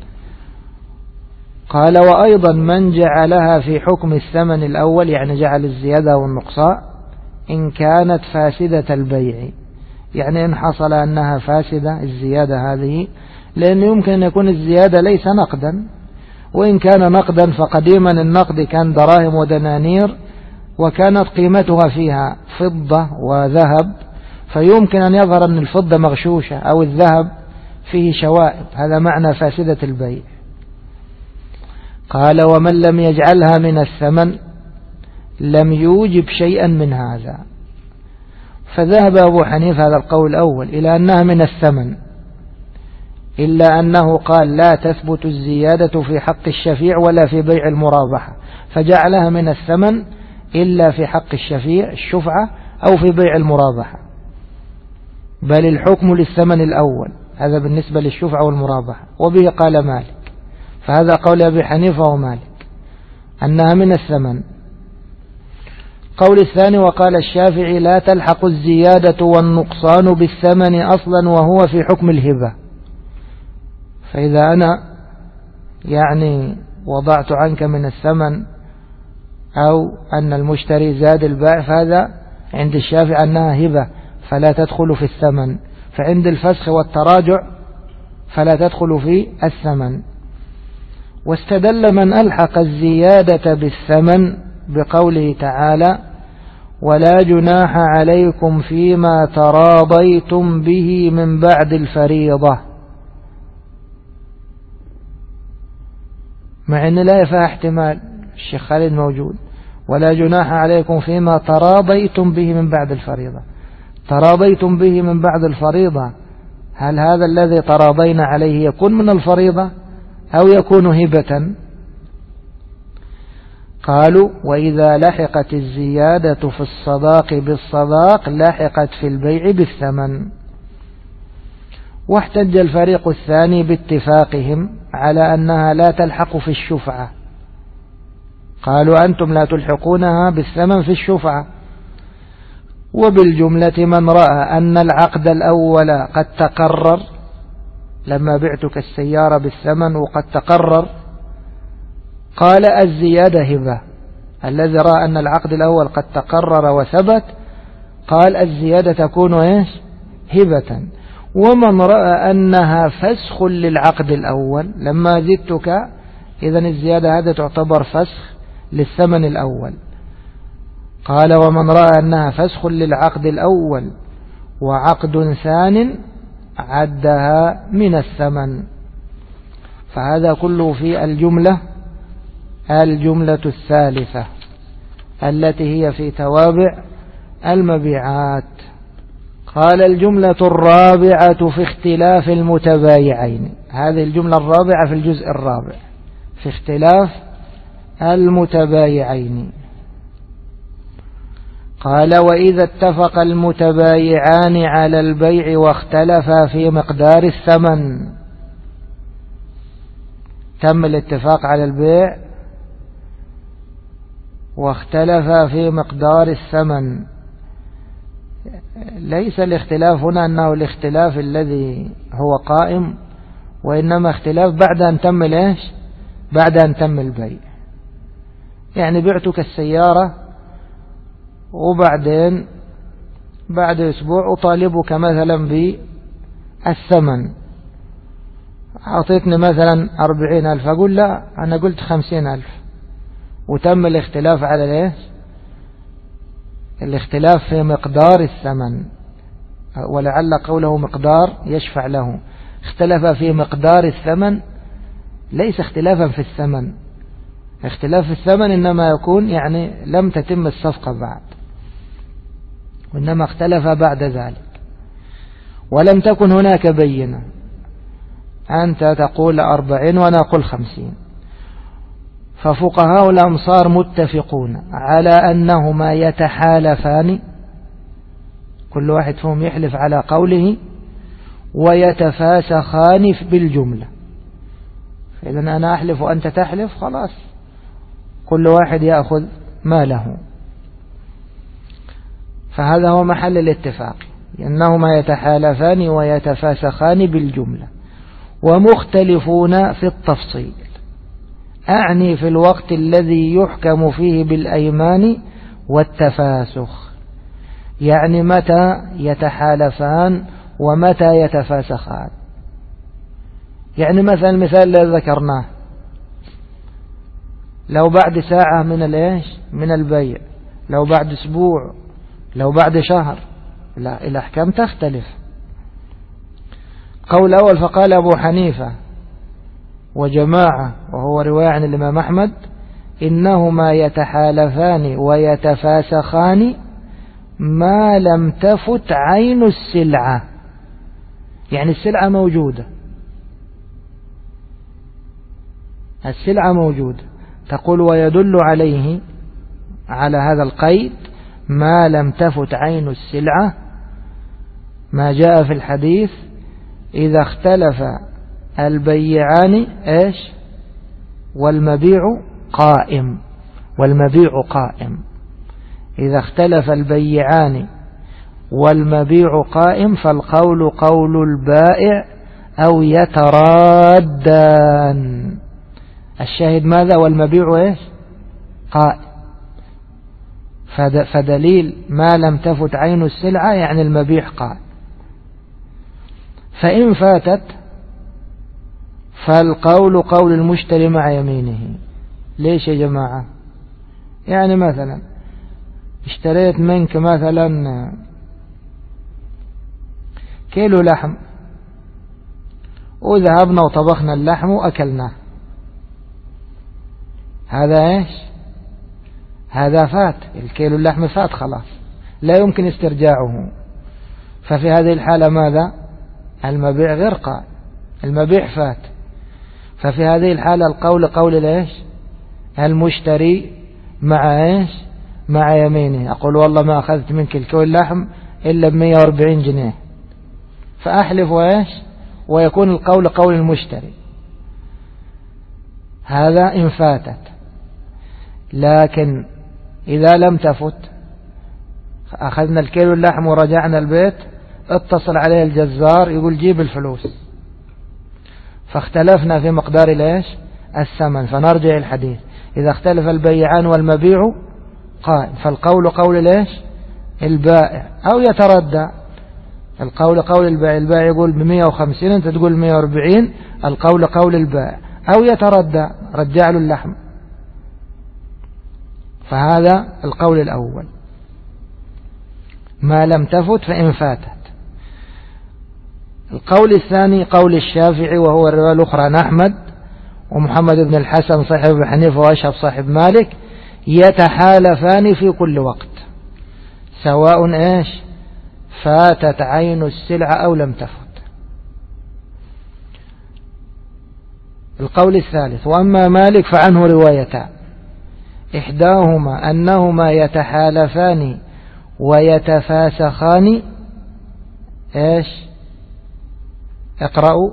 قال وأيضا من جعلها في حكم الثمن الأول يعني جعل الزيادة والنقصان إن كانت فاسدة البيع، يعني إن حصل أنها فاسدة الزيادة هذه، لأن يمكن أن يكون الزيادة ليس نقدا، وإن كان نقدا فقديما النقد كان دراهم ودنانير وكانت قيمتها فيها فضة وذهب، فيمكن أن يظهر أن الفضة مغشوشة أو الذهب فيه شوائب، هذا معنى فاسدة البيع. قال ومن لم يجعلها من الثمن لم يوجب شيئا من هذا. فذهب أبو حنيفة هذا القول الأول إلى أنها من الثمن إلا أنه قال لا تثبت الزيادة في حق الشفيع ولا في بيع المرابحة، فجعلها من الثمن إلا في حق الشفيع الشفعة أو في بيع المرابحة، بل الحكم للثمن الأول. هذا بالنسبة للشفعة والمرابحة، وبه قال مالك، فهذا قول أبي حنيفة ومالك أنها من الثمن. قول الثاني وقال الشافعي لا تلحق الزيادة والنقصان بالثمن أصلا وهو في حكم الهبة. فإذا أنا يعني وضعت عنك من الثمن أو أن المشتري زاد البائع، فهذا عند الشافعي أنها هبة فلا تدخل في الثمن، فعند الفسخ والتراجع فلا تدخل في الثمن. واستدل من ألحق الزيادة بالثمن بقوله تعالى ولا جناح عليكم فيما تراضيتم به من بعد الفريضة، مع أن لا فيها احتمال، الشيخ خالد موجود، ولا جناح عليكم فيما تراضيتم به من بعد الفريضة. تراضيتم به من بعد الفريضة، هل هذا الذي تراضينا عليه يكون من الفريضة أو يكون هبة؟ قالوا وإذا لحقت الزيادة في الصداق بالصداق لحقت في البيع بالثمن. واحتج الفريق الثاني باتفاقهم على أنها لا تلحق في الشفعة، قالوا أنتم لا تلحقونها بالثمن في الشفعة. وبالجملة من رأى أن العقد الأول قد تقرر، لما بعتك السيارة بالثمن وقد تقرر، قال الزيادة هبة. الذي رأى أن العقد الأول قد تقرر وثبت قال الزيادة تكون إيش؟ هبة. ومن رأى أنها فسخ للعقد الأول، لما زدتك إذن الزيادة هذا تعتبر فسخ للثمن الأول، قال ومن رأى أنها فسخ للعقد الأول وعقد ثان عدها من الثمن. فهذا كله في الجملة الثالثة التي هي في توابع المبيعات. قال الجملة الرابعة في اختلاف المتبايعين. هذه الجملة الرابعة في الجزء الرابع في اختلاف المتبايعين. قال وإذا اتفق المتبايعان على البيع واختلفا في مقدار الثمن. تم الاتفاق على البيع واختلفا في مقدار الثمن. ليس الاختلاف هنا أنه الاختلاف الذي هو قائم، وإنما اختلاف بعد أن تم الإيش؟ بعد أن تم البيع. يعني بعتك السيارة وبعدين بعد أسبوع أطالبك مثلا بالثمن، أعطيتني مثلا 40,000، أقول لا أنا قلت 50,000، وتم الاختلاف على الإيش؟ الاختلاف في مقدار الثمن، ولعل قوله مقدار يشفع له. اختلف في مقدار الثمن، ليس اختلافا في الثمن. اختلاف في الثمن إنما يكون يعني لم تتم الصفقة بعد، وإنما اختلف بعد ذلك ولم تكن هناك بينة. أنت تقول 40 وأنا أقول 50، ففقهاء الأمصار متفقون على أنهما يتحالفان، كل واحد فيهم يحلف على قوله، ويتفاسخان بالجملة. فإذا أنا أحلف وأنت تحلف، خلاص كل واحد يأخذ ما له. فهذا هو محل الاتفاق، أنهما يتحالفان ويتفاسخان بالجملة، ومختلفون في التفصيل. أعني في الوقت الذي يحكم فيه بالأيمان والتفاسخ، يعني متى يتحالفان ومتى يتفاسخان. يعني مثلا المثال الذي ذكرناه، لو بعد ساعة من الإيش؟ من البيع، لو بعد أسبوع، لو بعد شهر، لا، الأحكام تختلف. قول أول فقال أبو حنيفة وجماعة، وهو رواية عن الإمام أحمد، إنهما يتحالفان ويتفاسخان ما لم تفت عين السلعة. يعني السلعة موجودة السلعة موجودة. تقول ويدل عليه على هذا القيد ما لم تفت عين السلعة، ما جاء في الحديث إذا اختلف البيعان إيش والمبيع قائم، والمبيع قائم. إذا اختلف البيعان والمبيع قائم فالقول قول البائع أو يترادان. الشاهد ماذا؟ والمبيع إيش قائم. فدليل ما لم تفت عين السلعة يعني المبيع قائم. فإن فاتت فالقول قول المشتري مع يمينه. ليش يا جماعة؟ يعني مثلا اشتريت منك مثلا كيلو لحم وذهبنا وطبخنا اللحم وأكلناه، هذا ايش؟ هذا فات، الكيلو اللحم فات خلاص لا يمكن استرجاعه. ففي هذه الحالة ماذا؟ المبيع غير قائم، المبيع فات. ففي هذه الحالة القول قول ايش؟ المشتري مع ايش؟ مع يمينه. أقول والله ما أخذت منك الكيلو اللحم إلا ب140 جنيه، فأحلف وإيش؟ ويكون القول قول المشتري. هذا إن فاتت. لكن إذا لم تفت، أخذنا الكيلو اللحم ورجعنا البيت، اتصل عليه الجزار يقول جيب الفلوس، فاختلفنا في مقدار الايش؟ الثمن. فنرجع الحديث إذا اختلف البيعان والمبيع قائم فالقول قول الايش؟ البائع أو يتردى. القول قول البائع، البائع يقول ب150 أنت تقول 140، القول قول البائع. أو يتردى، رجع له اللحم. فهذا القول الأول ما لم تفت فإن فاتت. القول الثاني قول الشافعي وهو الرواية الأخرى عن أحمد ومحمد بن الحسن صاحب أبي حنيفة وأشهب صاحب مالك، يتحالفان في كل وقت سواء ايش؟ فاتت عين السلعة أو لم تفت. القول الثالث وأما مالك فعنه روايتان، إحداهما أنهما يتحالفان ويتفاسخان ايش؟ اقرأوا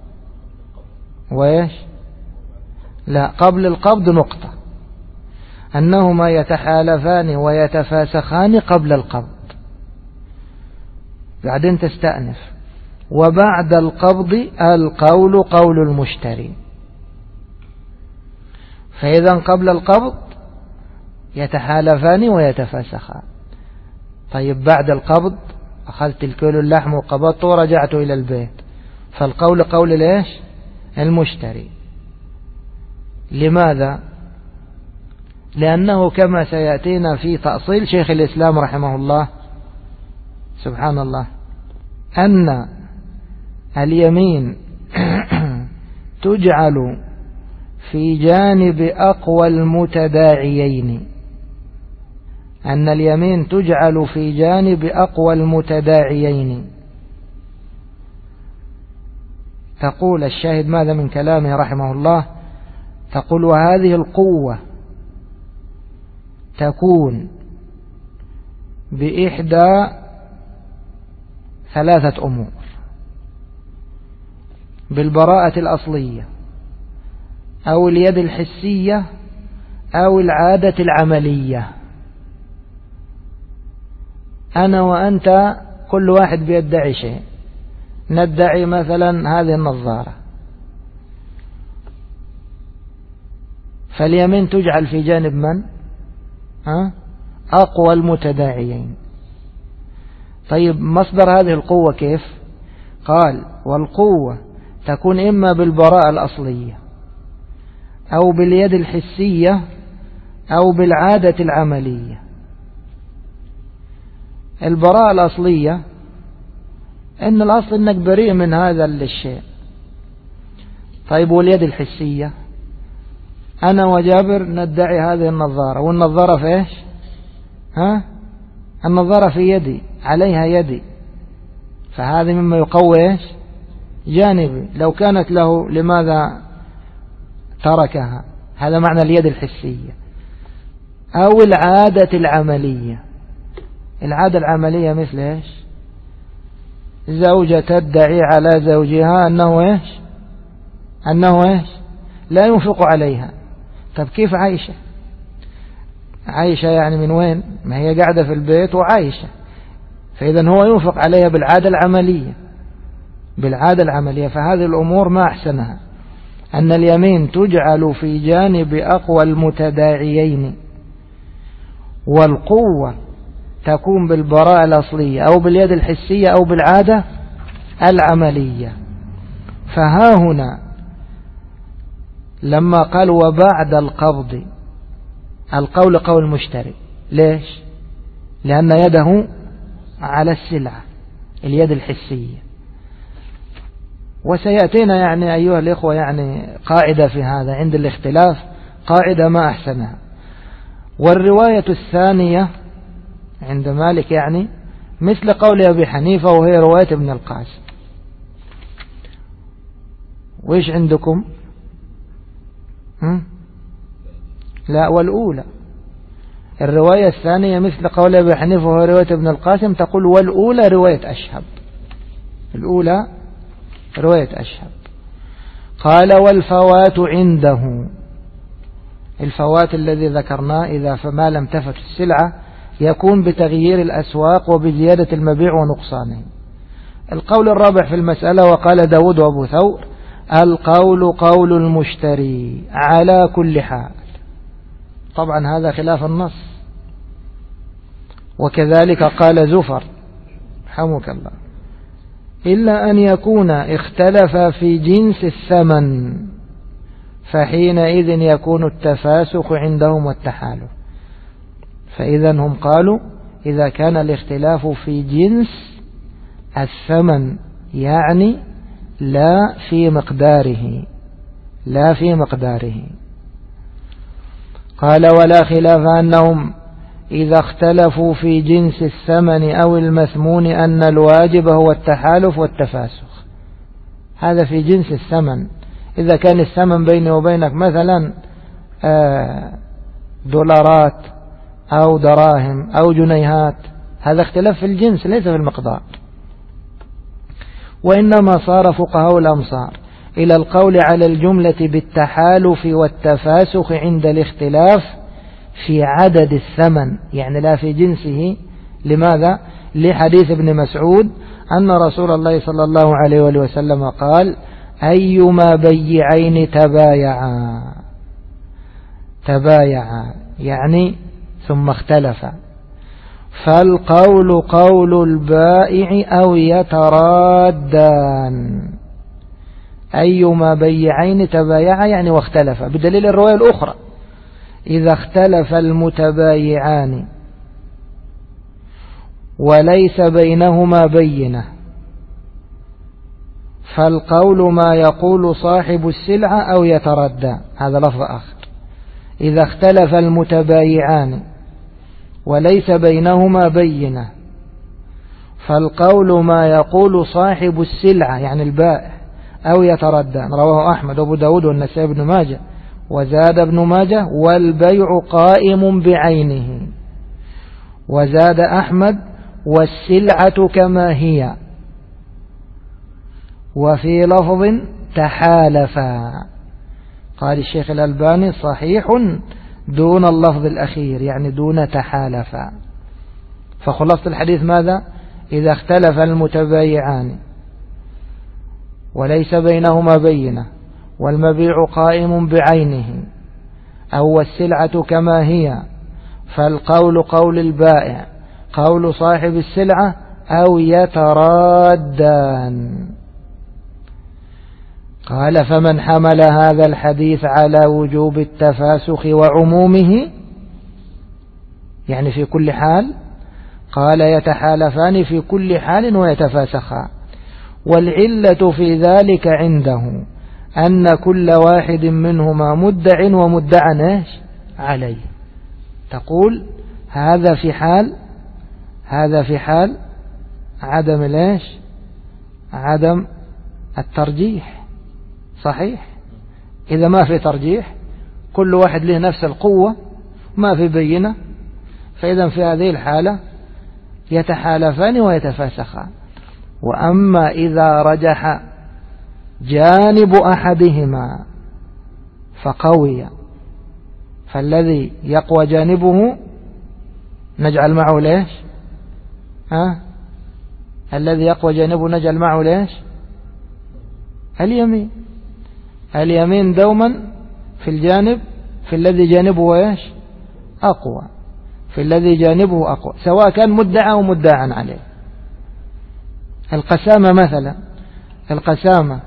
وإيش؟ لا، قبل القبض نقطة، أنهما يتحالفان ويتفاسخان قبل القبض، بعدين تستأنف. وبعد القبض القول قول المشتري. فإذا قبل القبض يتحالفان ويتفاسخان. طيب بعد القبض أخذت الكيلو اللحم وقبضته ورجعت إلى البيت، فالقول قول ليش؟ المشتري. لماذا؟ لأنه كما سيأتينا في تأصيل شيخ الإسلام رحمه الله سبحان الله أن اليمين تجعل في جانب أقوى المتداعيين، أن اليمين تجعل في جانب أقوى المتداعيين. تقول الشاهد ماذا من كلامه رحمه الله؟ تقول وهذه القوة تكون بإحدى ثلاثة أمور: بالبراءة الأصلية أو اليد الحسية أو العادة العملية. أنا وأنت كل واحد بيدعي شيء، ندعي مثلا هذه النظارة، فاليمين تجعل في جانب من؟ أقوى المتداعيين. طيب مصدر هذه القوة كيف؟ قال والقوة تكون إما بالبراءة الأصلية أو باليد الحسية أو بالعادة العملية. البراءة الأصلية إن الأصل إنك بريء من هذا الشيء. طيب واليد الحسية؟ أنا وجابر ندعي هذه النظارة، والنظارة في إيش؟ النظارة في يدي، عليها يدي، فهذا مما يقوي إيش؟ جانبي. لو كانت له لماذا تركها، هذا معنى اليد الحسية. أو العادة العملية. العادة العملية مثل إيش؟ زوجة تدعي على زوجها أنه إيش لا ينفق عليها. طب كيف عايشة يعني من وين؟ ما هي قاعدة في البيت وعايشة، فإذا هو ينفق عليها بالعادة العملية. فهذه الأمور ما أحسنها، أن اليمين تجعل في جانب أقوى المتداعيين، والقوة تكون بالبراءة الأصلية أو باليد الحسية أو بالعادة العملية. فها هنا لما قال وبعد القبض، القول قول المشتري. ليش؟ لأن يده على السلعة، اليد الحسية. وسيأتينا يعني أيها الإخوة يعني قاعدة في هذا عند الاختلاف، قاعدة ما أحسنها. والرواية الثانية عند مالك يعني مثل قول أبي حنيفة، وهي رواية ابن القاسم. وإيش عندكم؟ لا، والأولى الرواية الثانية مثل قول أبي حنيفة وهي رواية ابن القاسم، تقول والأولى رواية أشهب. الأولى رواية أشهب. قال والفوات عنده، الفوات الذي ذكرناه إذا فما لم تفت السلعة يكون بتغيير الأسواق وبزيادة المبيع ونقصانه. القول الرابع في المسألة وقال داود وأبو ثور القول قول المشتري على كل حال. طبعا هذا خلاف النص. وكذلك قال زفر رحمك الله إلا أن يكون اختلف في جنس الثمن فحينئذ يكون التفاسخ عندهم والتحالف. فإذا هم قالوا إذا كان الاختلاف في جنس الثمن يعني لا في مقداره. قال ولا خلاف أنهم إذا اختلفوا في جنس الثمن أو المثمون أن الواجب هو التحالف والتفاسخ. هذا في جنس الثمن. إذا كان الثمن بيني وبينك مثلا دولارات أو دراهم أو جنيهات، هذا اختلاف في الجنس ليس في المقدار. وإنما صار فقهاء الأمصار إلى القول على الجملة بالتحالف والتفاسخ عند الاختلاف في عدد الثمن، يعني لا في جنسه. لماذا؟ لحديث ابن مسعود أن رسول الله صلى الله عليه وسلم قال أيما بيعين تبايعا يعني ثم اختلفا فالقول قول البائع أو يترادان. أيما بيعين تبايعا يعني واختلفا، بدليل الرواية الأخرى إذا اختلف المتبايعان وليس بينهما بينة فالقول ما يقول صاحب السلعة أو يتردى. هذا لفظ آخر. إذا اختلف المتبايعان وليس بينهما بينة فالقول ما يقول صاحب السلعة يعني البائع أو يتردان. رواه أحمد وأبو داود والنسائي بن ماجه وزاد ابن ماجه والبيع قائم بعينه. وزاد أحمد والسلعة كما هي. وفي لفظ تحالفا. قال الشيخ الألباني صحيح دون اللفظ الأخير يعني دون تحالفا. فخلاصة الحديث ماذا؟ إذا اختلف المتبايعان وليس بينهما بينة والمبيع قائم بعينه أو السلعة كما هي فالقول قول البائع قول صاحب السلعة أو يترادان. قال فمن حمل هذا الحديث على وجوب التفاسخ وعمومه يعني في كل حال، قال يتحالفان في كل حال ويتفاسخان. والعلة في ذلك عنده أن كل واحد منهما مدع ومدعى عليه. تقول هذا في حال عدم عدم الترجيح. صحيح إذا ما في ترجيح كل واحد له نفس القوة ما في بينة، فإذا في هذه الحالة يتحالفان ويتفاسخان. وأما إذا رجح جانب أحدهما فقوي، فالذي يقوى جانبه نجعل معه ليش؟ الذي يقوى جانبه نجعل معه ليش؟ اليمين. اليمين دوما في الجانب في الذي جانبه ايش؟ أقوى، في الذي جانبه أقوى، سواء كان مدعى أو مدعى عليه. القسامة مثلا، القسامة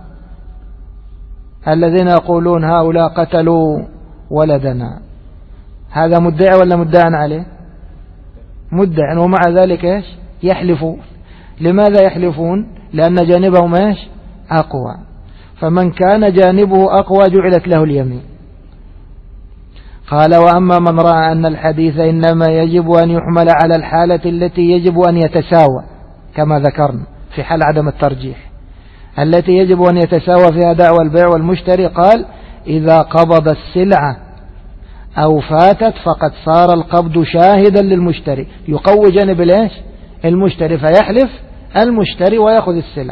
الذين يقولون هؤلاء قتلوا ولدنا، هذا مدعى ولا مدعى عليه؟ مدعى، ومع ذلك ايش؟ يحلفون. لماذا يحلفون؟ لأن جانبهم ايش؟ أقوى. فمن كان جانبه أقوى جعلت له اليمين. قال وأما من رأى أن الحديث إنما يجب أن يحمل على الحالة التي يجب أن يتساوى كما ذكرنا في حال عدم الترجيح، التي يجب أن يتساوى فيها دعوى البيع والمشتري، قال إذا قبض السلعة أو فاتت فقد صار القبض شاهدا للمشتري، يقوي جانب الايش؟ المشتري، فيحلف المشتري ويأخذ السلعة.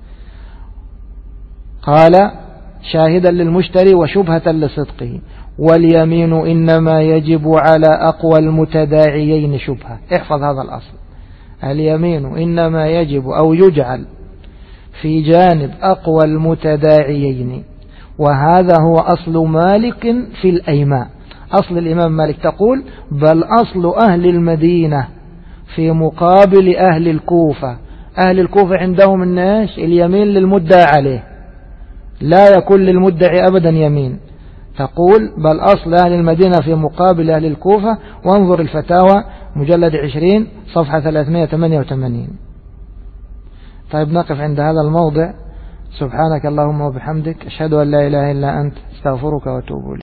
قال شاهدا للمشتري وشبهة لصدقه. واليمين إنما يجب على أقوى المتداعيين شبهة. احفظ هذا الأصل، اليمين إنما يجب أو يجعل في جانب أقوى المتداعيين، وهذا هو أصل مالك في الأيمان. أصل الإمام مالك تقول بل أصل أهل المدينة في مقابل أهل الكوفة. أهل الكوفة عندهم الناس اليمين للمدعى عليه، لا يكون للمدعي أبدا يمين. تقول بل أصل أهل المدينة في مقابل أهل الكوفة، وانظر الفتاوى مجلد 20 صفحة 388. طيب نقف عند هذا الموضع. سبحانك اللهم وبحمدك، أشهد أن لا إله إلا أنت، استغفرك وأتوب إليك.